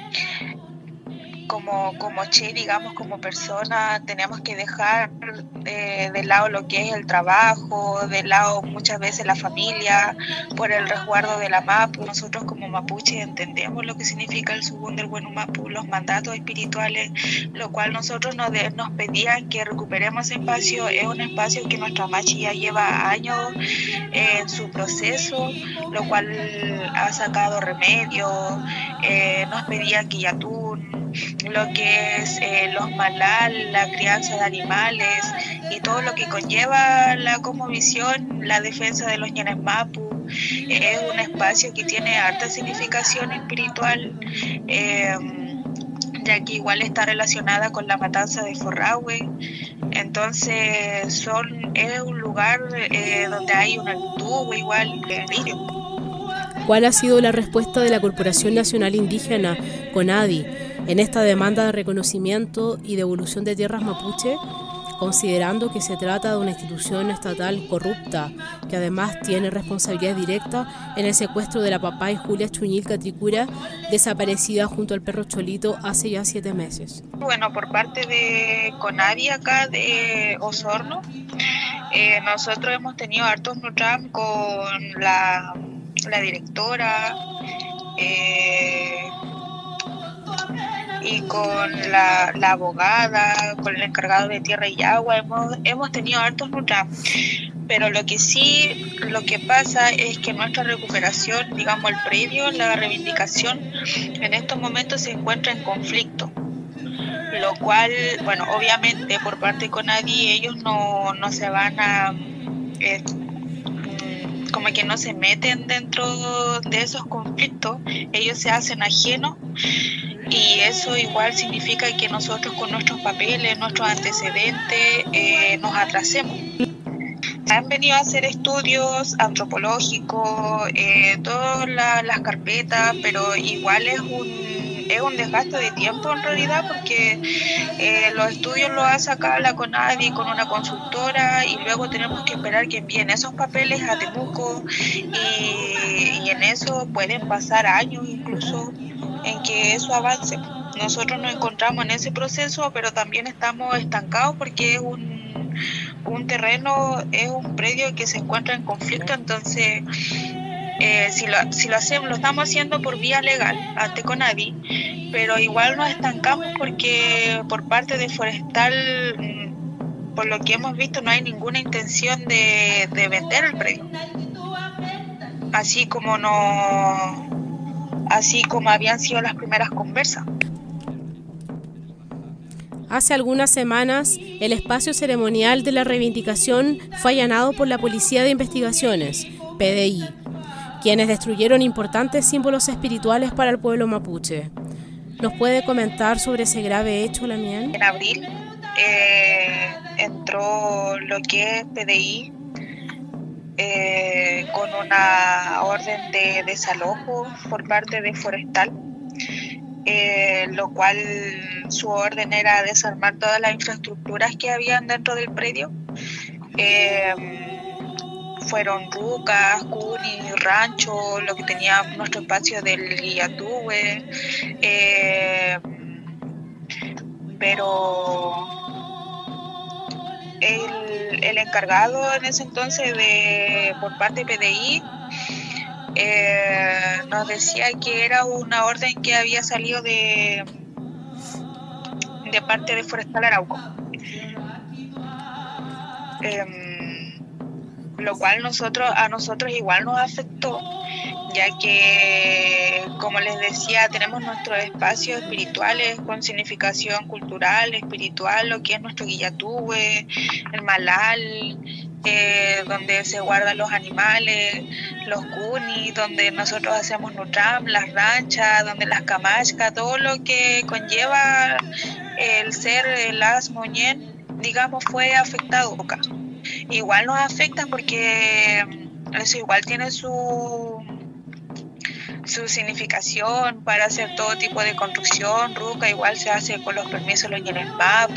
Speaker 17: como Che, digamos, como persona, tenemos que dejar de lado lo que es el trabajo, de lado muchas veces la familia, por el resguardo de la Mapu. Nosotros como mapuche entendemos lo que significa el Subún del Buen Mapu, los mandatos espirituales, lo cual nosotros nos pedían que recuperemos ese espacio. Es un espacio que nuestra Machi ya lleva años en su proceso, lo cual ha sacado remedios, nos pedían quillatún, lo que es los malal, la crianza de animales y todo lo que conlleva la cosmovisión, la defensa de los ñanes mapu. Es un espacio que tiene harta significación espiritual, ya que igual está relacionada con la matanza de Forrahue. Entonces es un lugar donde hay un altuve igual de río.
Speaker 4: ¿Cuál ha sido la respuesta de la Corporación Nacional Indígena, CONADI, en esta demanda de reconocimiento y devolución de tierras mapuche, considerando que se trata de una institución estatal corrupta, que además tiene responsabilidad directa en el secuestro de la papá y Julia Chuñil Catricura, desaparecida junto al perro Cholito hace ya 7 meses?
Speaker 17: Bueno, por parte de CONADI acá de Osorno, Nosotros hemos tenido hartos NUTRAM con la directora y con la abogada, con el encargado de tierra y agua. Hemos tenido hartos NUTRAM, pero lo que pasa es que nuestra recuperación, digamos el predio, la reivindicación, en estos momentos se encuentra en conflicto. Lo cual, bueno, obviamente por parte de CONADI ellos no se van a, como que no se meten dentro de esos conflictos, ellos se hacen ajenos, y eso igual significa que nosotros con nuestros papeles, nuestros antecedentes, nos atrasemos. Han venido a hacer estudios antropológicos, todas las carpetas, pero igual es un desgaste de tiempo en realidad, porque los estudios los ha sacado la CONADI con una consultora y luego tenemos que esperar que envíen esos papeles a Temuco, y en eso pueden pasar años incluso en que eso avance. Nosotros nos encontramos en ese proceso, pero también estamos estancados porque es un terreno, es un predio que se encuentra en conflicto. Entonces si lo hacemos, lo estamos haciendo por vía legal ante CONADI, pero igual nos estancamos porque por parte de Forestal, por lo que hemos visto, no hay ninguna intención de vender el predio, así como habían sido las primeras conversas.
Speaker 4: Hace algunas semanas, el espacio ceremonial de la reivindicación fue allanado por la Policía de Investigaciones, PDI, quienes destruyeron importantes símbolos espirituales para el pueblo mapuche. ¿Nos puede comentar sobre ese grave hecho, Lamien?
Speaker 17: En abril entró lo que es PDI con una orden de desalojo por parte de Forestal, lo cual su orden era desarmar todas las infraestructuras que habían dentro del predio. Fueron rucas, cuni, rancho, lo que tenía nuestro espacio del Guillatúe, pero el encargado en ese entonces por parte de PDI nos decía que era una orden que había salido de parte de Forestal Arauco, lo cual a nosotros igual nos afectó, ya que, como les decía, tenemos nuestros espacios espirituales con significación cultural, espiritual, lo que es nuestro Guillatúe, el Malal, donde se guardan los animales, los cunis, donde nosotros hacemos NUTRAM, las ranchas, donde las camachcas, todo lo que conlleva el ser el Asmoñén, digamos, fue afectado acá. Igual nos afecta porque eso igual tiene su significación para hacer todo tipo de construcción. Ruca igual se hace con los permisos de los Ñenes Mapu,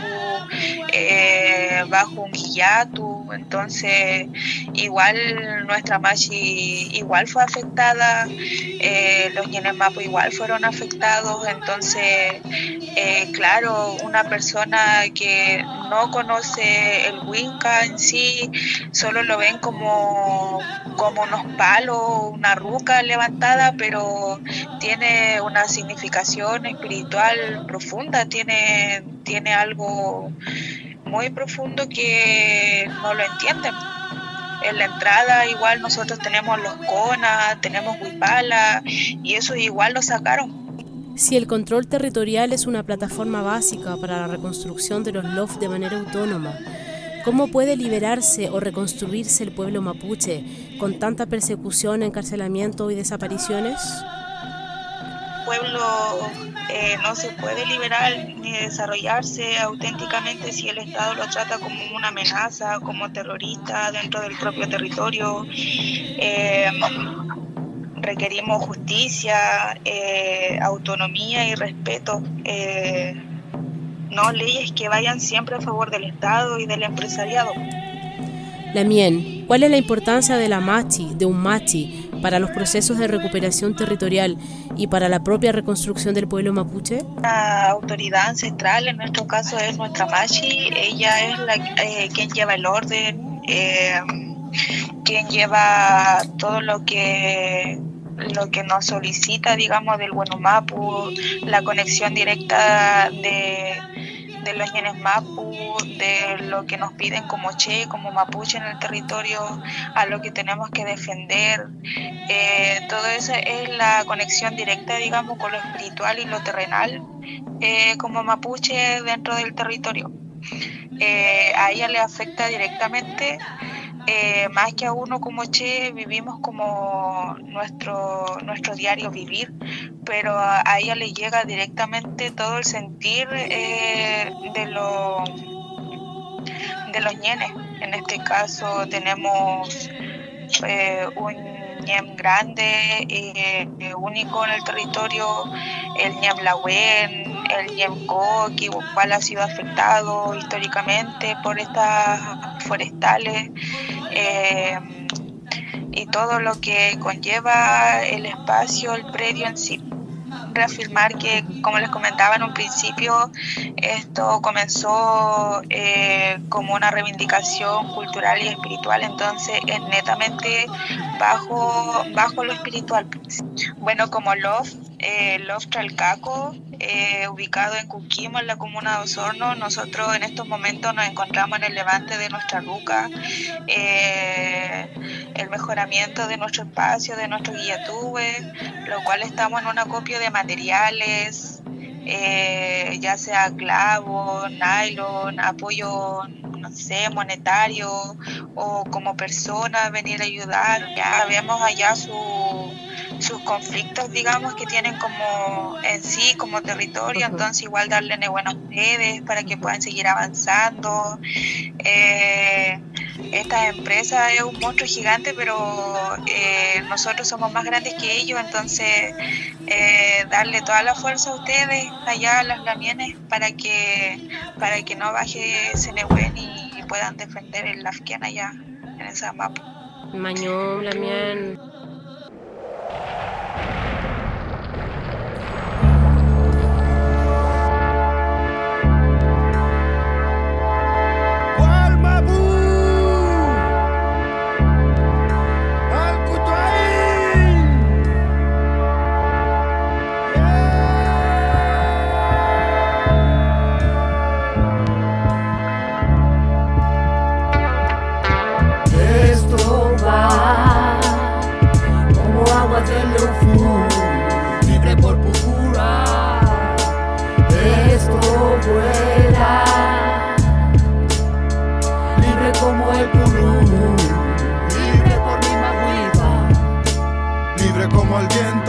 Speaker 17: bajo un guillatu. Entonces igual nuestra machi igual fue afectada, los Ñenes Mapu igual fueron afectados. Entonces claro, una persona que no conoce el Winca en sí, solo lo ven como unos palos, una ruca levantada, pero tiene una significación espiritual profunda, tiene algo muy profundo que no lo entienden. En la entrada igual nosotros tenemos los conas, tenemos huipala, y eso igual lo sacaron.
Speaker 4: Si el control territorial es una plataforma básica para la reconstrucción de los LOF de manera autónoma, ¿cómo puede liberarse o reconstruirse el pueblo mapuche con tanta persecución, encarcelamiento y desapariciones?
Speaker 17: El pueblo no se puede liberar ni desarrollarse auténticamente si el Estado lo trata como una amenaza, como terrorista dentro del propio territorio. Requerimos justicia, autonomía y respeto, no leyes que vayan siempre a favor del Estado y del empresariado.
Speaker 4: Lamien, ¿cuál es la importancia de un machi, para los procesos de recuperación territorial y para la propia reconstrucción del pueblo mapuche?
Speaker 17: La autoridad ancestral, en nuestro caso, es nuestra machi. Ella es quien lleva el orden, quien lleva todo lo que nos solicita, digamos, del Bueno Mapu, la conexión directa de los ñenes Mapu, de lo que nos piden como Che, como Mapuche en el territorio, a lo que tenemos que defender. Todo eso es la conexión directa, digamos, con lo espiritual y lo terrenal como Mapuche dentro del territorio. A ella le afecta directamente. Más que a uno como Che, vivimos como nuestro diario vivir, pero a ella le llega directamente todo el sentir de los ñenes. En este caso tenemos un ñem grande, único en el territorio, el ñem Lahuen, el ñem Coqui, cual ha sido afectado históricamente por estas forestales, y todo lo que conlleva el espacio, el predio en sí. Reafirmar que, como les comentaba en un principio, esto comenzó como una reivindicación cultural y espiritual, entonces es netamente bajo lo espiritual. Bueno, como Love Chalcaco, ubicado en Cuquimo, en la comuna de Osorno, nosotros en estos momentos nos encontramos en el levante de nuestra ruca, el mejoramiento de nuestro espacio, de nuestro guillatube, lo cual estamos en un acopio de materiales, ya sea clavo, nylon, apoyo, no sé, monetario, o como personas venir a ayudar. Ya vemos allá sus conflictos, digamos, que tienen como en sí, como territorio, entonces igual darle buenas redes para que puedan seguir avanzando. Esta empresa es un monstruo gigante, pero nosotros somos más grandes que ellos, entonces darle toda la fuerza a ustedes allá a las lamienes para que no baje Senehuen y puedan defender el Lafkian allá en esa mapa.
Speaker 3: Mañón, Lamien.
Speaker 6: Libre por Pucura, esto vuela, libre como el purú, libre por mi magüita,
Speaker 18: libre como el viento.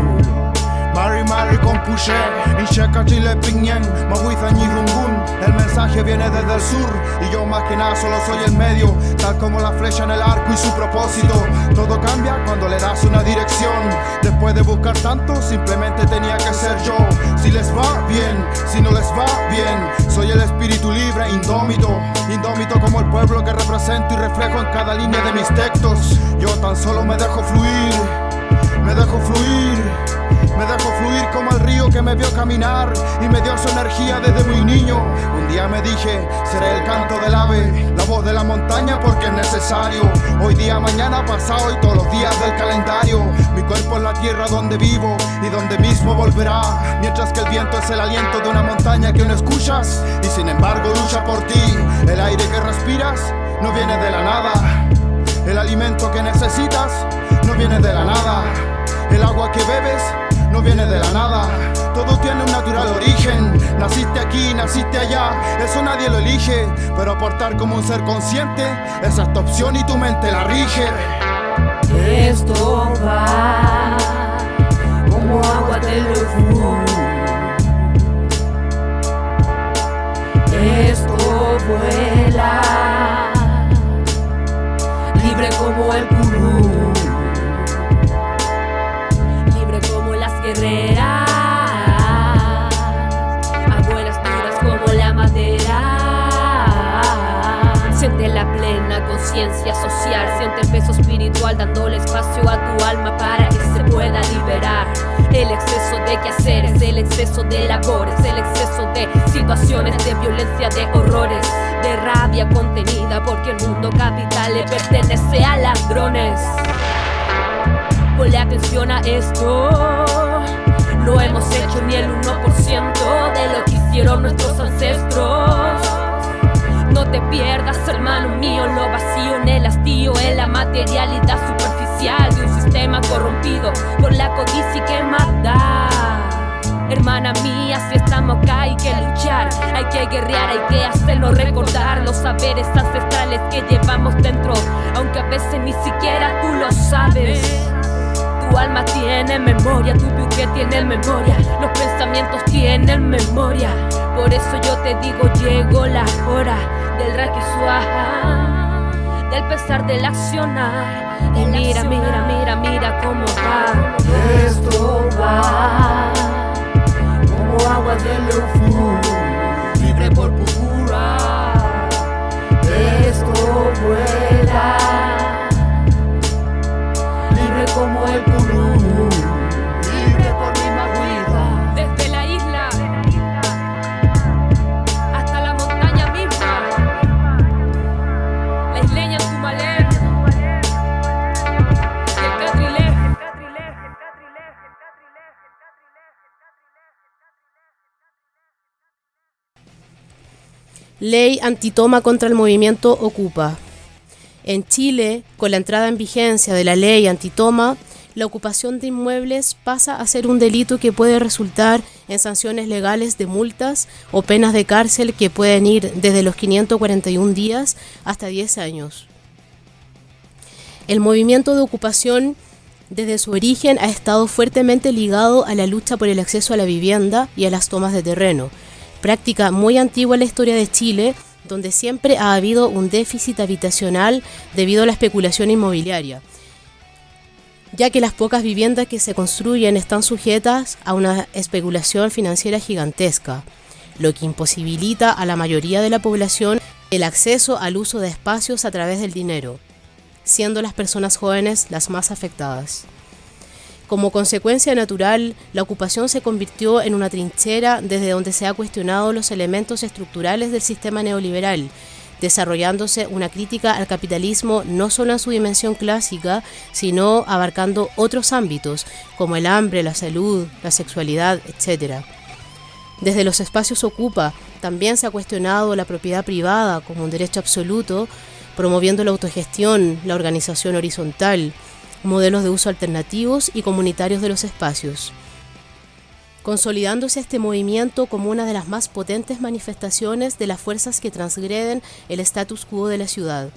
Speaker 18: Mari con Puché, Incheca Chile Piñén, Mahuiza ni Rungun. El mensaje viene desde el sur y yo más que nada solo soy el medio, tal como la flecha en el arco y su propósito. Todo cambia cuando le das una dirección. Después de buscar tanto, simplemente tenía que ser yo. Si les va bien, si no les va bien, soy el espíritu libre, indómito como el pueblo que represento y reflejo en cada línea de mis textos. Yo tan solo me dejo fluir, me dejo fluir. Me dejo fluir como el río que me vio caminar y me dio su energía desde muy niño. Un día me dije, seré el canto del ave, la voz de la montaña porque es necesario. Hoy día, mañana, pasado y todos los días del calendario. Mi cuerpo es la tierra donde vivo y donde mismo volverá. Mientras que el viento es el aliento de una montaña que no escuchas y sin embargo lucha por ti. El aire que respiras no viene de la nada. El alimento que necesitas no viene de la nada. El agua que bebes no viene de la nada, todo tiene un natural origen. Naciste aquí, naciste allá, eso nadie lo elige, pero aportar como un ser consciente, esa es tu opción y tu mente la rige.
Speaker 6: Esto va como agua del refugio. Esto vuela, libre como el purú. Guerreras, abuelas duras como la madera. Siente la plena conciencia social, siente el peso espiritual dándole espacio a tu alma para que se pueda liberar. El exceso de quehaceres, el exceso de labores, el exceso de situaciones de violencia, de horrores. de rabia contenida, porque el mundo capital le pertenece a ladrones. Ponle atención a esto, no hemos hecho ni el 1% de lo que hicieron nuestros ancestros. No te pierdas, hermano mío, lo vacío en el hastío, en la materialidad superficial de un sistema corrompido por la codicia que mata. Hermana mía, si estamos acá hay que luchar, hay que guerrear, hay que hacernos recordar los saberes ancestrales que llevamos dentro, aunque a veces ni siquiera tú lo sabes. Tu alma tiene memoria, tu pique tiene memoria, los pensamientos tienen memoria. Por eso yo te digo, llegó la hora del Rakiswah, del pesar, del accionar. Y mira, mira, mira, mira cómo va. Esto va como agua del Eufú, libre por pura. Esto vuela, libre como el curú, libre por mi maguida. Desde la isla hasta la montaña misma, la isleña Tumalén, el Catrilé.
Speaker 4: Ley antitoma contra el movimiento Ocupa. En Chile, con la entrada en vigencia de la ley antitoma, la ocupación de inmuebles pasa a ser un delito que puede resultar en sanciones legales de multas o penas de cárcel que pueden ir desde los 541 días hasta 10 años. El movimiento de ocupación, desde su origen, ha estado fuertemente ligado a la lucha por el acceso a la vivienda y a las tomas de terreno, práctica muy antigua en la historia de Chile, donde siempre ha habido un déficit habitacional debido a la especulación inmobiliaria, ya que las pocas viviendas que se construyen están sujetas a una especulación financiera gigantesca, lo que imposibilita a la mayoría de la población el acceso al uso de espacios a través del dinero, siendo las personas jóvenes las más afectadas. Como consecuencia natural, la ocupación se convirtió en una trinchera desde donde se ha cuestionado los elementos estructurales del sistema neoliberal, desarrollándose una crítica al capitalismo no solo en su dimensión clásica, sino abarcando otros ámbitos, como el hambre, la salud, la sexualidad, etc. Desde los espacios Ocupa, también se ha cuestionado la propiedad privada como un derecho absoluto, promoviendo la autogestión, la organización horizontal, modelos de uso alternativos y comunitarios de los espacios, consolidándose este movimiento como una de las más potentes manifestaciones de las fuerzas que transgreden el status quo de la ciudad.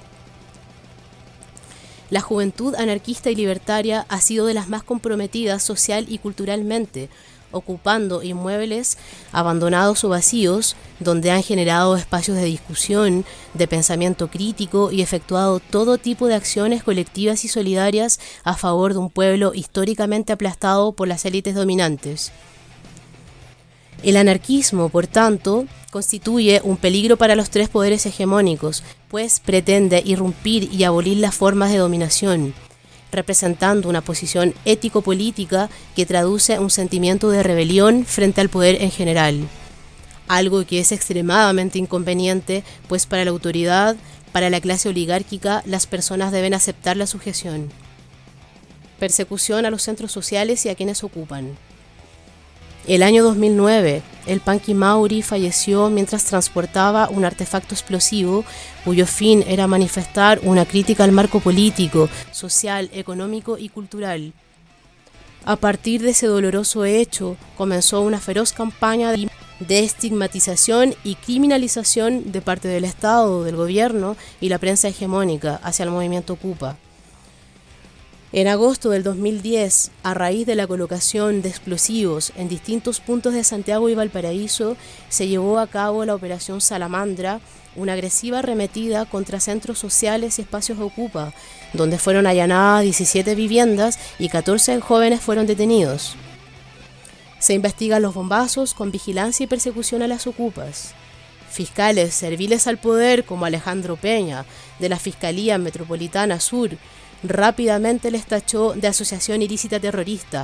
Speaker 4: La juventud anarquista y libertaria ha sido de las más comprometidas social y culturalmente, ocupando inmuebles abandonados o vacíos, donde han generado espacios de discusión, de pensamiento crítico y efectuado todo tipo de acciones colectivas y solidarias a favor de un pueblo históricamente aplastado por las élites dominantes. El anarquismo, por tanto, constituye un peligro para los tres poderes hegemónicos, pues pretende irrumpir y abolir las formas de dominación, representando una posición ético-política que traduce un sentimiento de rebelión frente al poder en general, algo que es extremadamente inconveniente, pues para la autoridad, para la clase oligárquica, las personas deben aceptar la sujeción. Persecución a los centros sociales y a quienes ocupan. El año 2009, el Panqui Mauri falleció mientras transportaba un artefacto explosivo cuyo fin era manifestar una crítica al marco político, social, económico y cultural. A partir de ese doloroso hecho, comenzó una feroz campaña de estigmatización y criminalización de parte del Estado, del gobierno y la prensa hegemónica hacia el movimiento Ocupa. En agosto del 2010, a raíz de la colocación de explosivos en distintos puntos de Santiago y Valparaíso, se llevó a cabo la Operación Salamandra, una agresiva arremetida contra centros sociales y espacios Ocupa, donde fueron allanadas 17 viviendas y 14 jóvenes fueron detenidos. Se investigan los bombazos con vigilancia y persecución a las Ocupas. Fiscales serviles al poder como Alejandro Peña, de la Fiscalía Metropolitana Sur, rápidamente les tachó de asociación ilícita terrorista,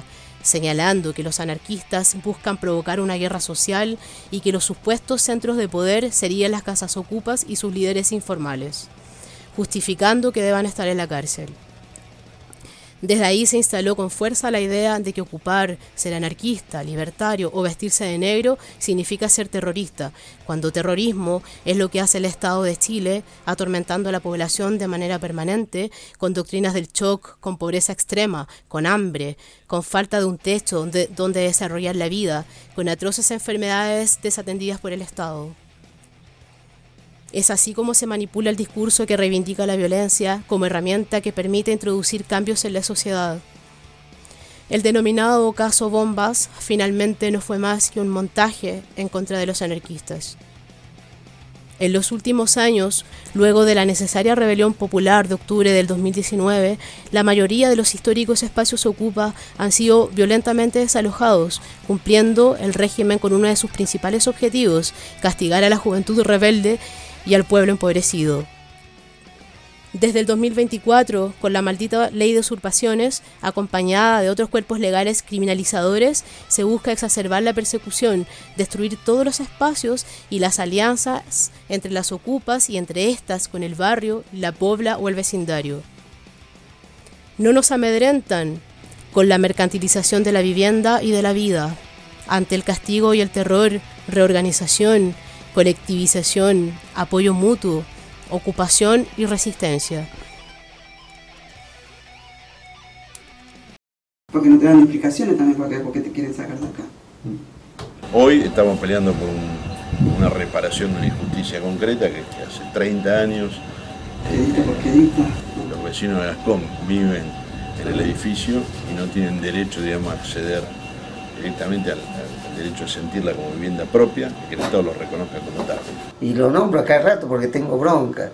Speaker 4: señalando que los anarquistas buscan provocar una guerra social y que los supuestos centros de poder serían las casas ocupas y sus líderes informales, justificando que deban estar en la cárcel. Desde ahí se instaló con fuerza la idea de que ocupar, ser anarquista, libertario o vestirse de negro significa ser terrorista, cuando terrorismo es lo que hace el Estado de Chile, atormentando a la población de manera permanente, con doctrinas del shock, con pobreza extrema, con hambre, con falta de un techo donde desarrollar la vida, con atroces enfermedades desatendidas por el Estado. Es así como se manipula el discurso que reivindica la violencia como herramienta que permite introducir cambios en la sociedad. El denominado caso Bombas finalmente no fue más que un montaje en contra de los anarquistas. En los últimos años, luego de la necesaria rebelión popular de octubre del 2019, la mayoría de los históricos espacios ocupa han sido violentamente desalojados, cumpliendo el régimen con uno de sus principales objetivos, castigar a la juventud rebelde y al pueblo empobrecido. Desde el 2024, con la maldita ley de usurpaciones, acompañada de otros cuerpos legales criminalizadores, se busca exacerbar la persecución, destruir todos los espacios y las alianzas entre las ocupas y entre estas con el barrio, la pobla o el vecindario. No nos amedrentan con la mercantilización de la vivienda y de la vida. Ante el castigo y el terror, reorganización, colectivización, apoyo mutuo, ocupación y resistencia.
Speaker 19: Porque no te dan explicaciones también por qué te quieren sacar de acá.
Speaker 20: Hoy estamos peleando por una reparación de una injusticia concreta que hace 30 años los vecinos de Gascón viven en el edificio y no tienen derecho, digamos, a acceder directamente al derecho a sentirla como vivienda propia y que el Estado lo reconozca como tal.
Speaker 21: Y lo nombro a cada rato porque tengo bronca.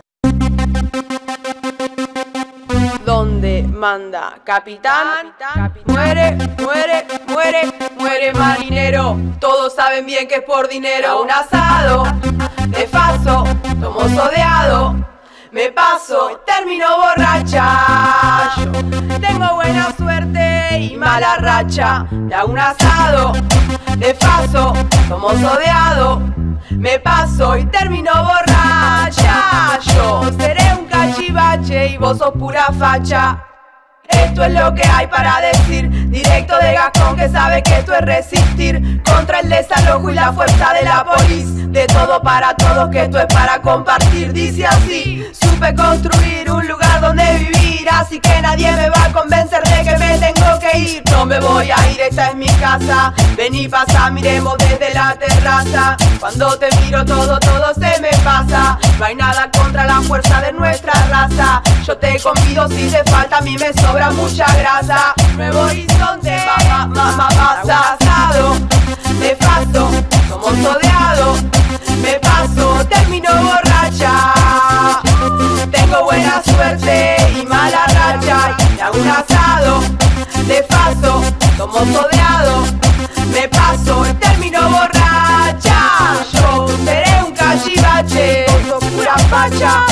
Speaker 22: Donde manda capitán, muere, muere, muere, muere marinero. Todos saben bien que es por dinero. Un asado, de paso, tomo sodeado. Me paso, termino borracha. Yo tengo buena suerte y mala racha. Le hago un asado, de paso, tomo sodeado. Me paso y termino borracha. Yo seré un cachivache y vos sos pura facha. Esto es lo que hay para decir, directo de Gascón que sabe que esto es resistir contra el desalojo y la fuerza de la polis. De todo para todos, que esto es para compartir. Dice así, supe construir un lugar donde vivir, así que nadie me va a convencer de que me tengo que ir. No me voy a ir, esta es mi casa. Vení, pasa, miremos desde la terraza. Cuando te miro todo se me pasa. No hay nada contra la fuerza de nuestra raza. Yo te convido si te falta, a mí me sobra mucha grasa. Nuevo horizonte, mamá, pasa asado. De paso, somos sodeados. Me paso, termino borracha. Tengo buena suerte y mala racha. Y hago un asado. De paso, somos sodeados. Me paso, termino borracha. Yo seré un cachivache, vos sos pura facha.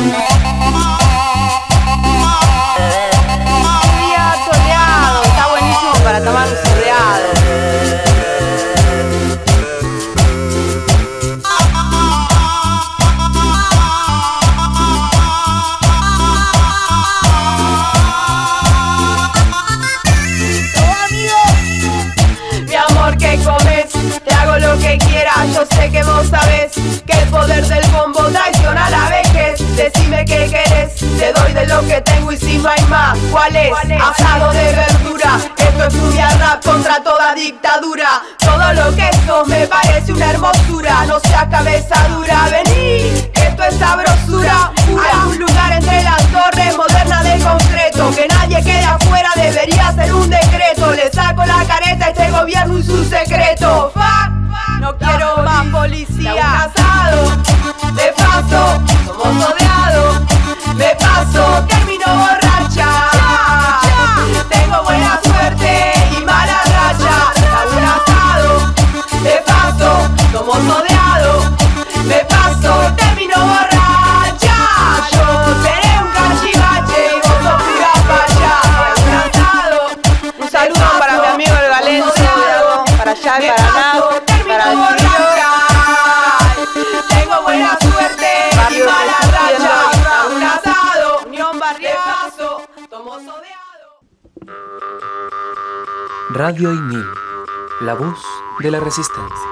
Speaker 22: Día soleado, está buenísimo para tomar un soleado. Lo que quieras, yo sé que vos sabés que el poder del bombo traiciona a la vejez. Decime qué querés, te doy de lo que tengo y si no hay más, ¿cuál es? Asado de verdura, esto es furia rap contra toda dictadura. Todo lo que sos me parece una hermosura, no seas cabeza dura, vení, que esto es sabrosura pura. Hay un lugar entre las torres moderna de concreto, que nadie quede afuera, debería ser un decreto. Le saco la careta a este gobierno y su secreto. No quiero más policía. Casado, de paso, somos odiados. Me paso, termino borracha. Tengo buena suerte y mala racha. Hago un asado, de paso, somos odiados. Me paso, termino borracha. Yo seré un cachivache y vos sos pura facha. Un asado, un saludo para mi amigo el sabe para nada, para el tengo buena suerte y mala racha, un asado, unión barriazo, tomo sodeado.
Speaker 1: Radio INIL, la voz de la resistencia.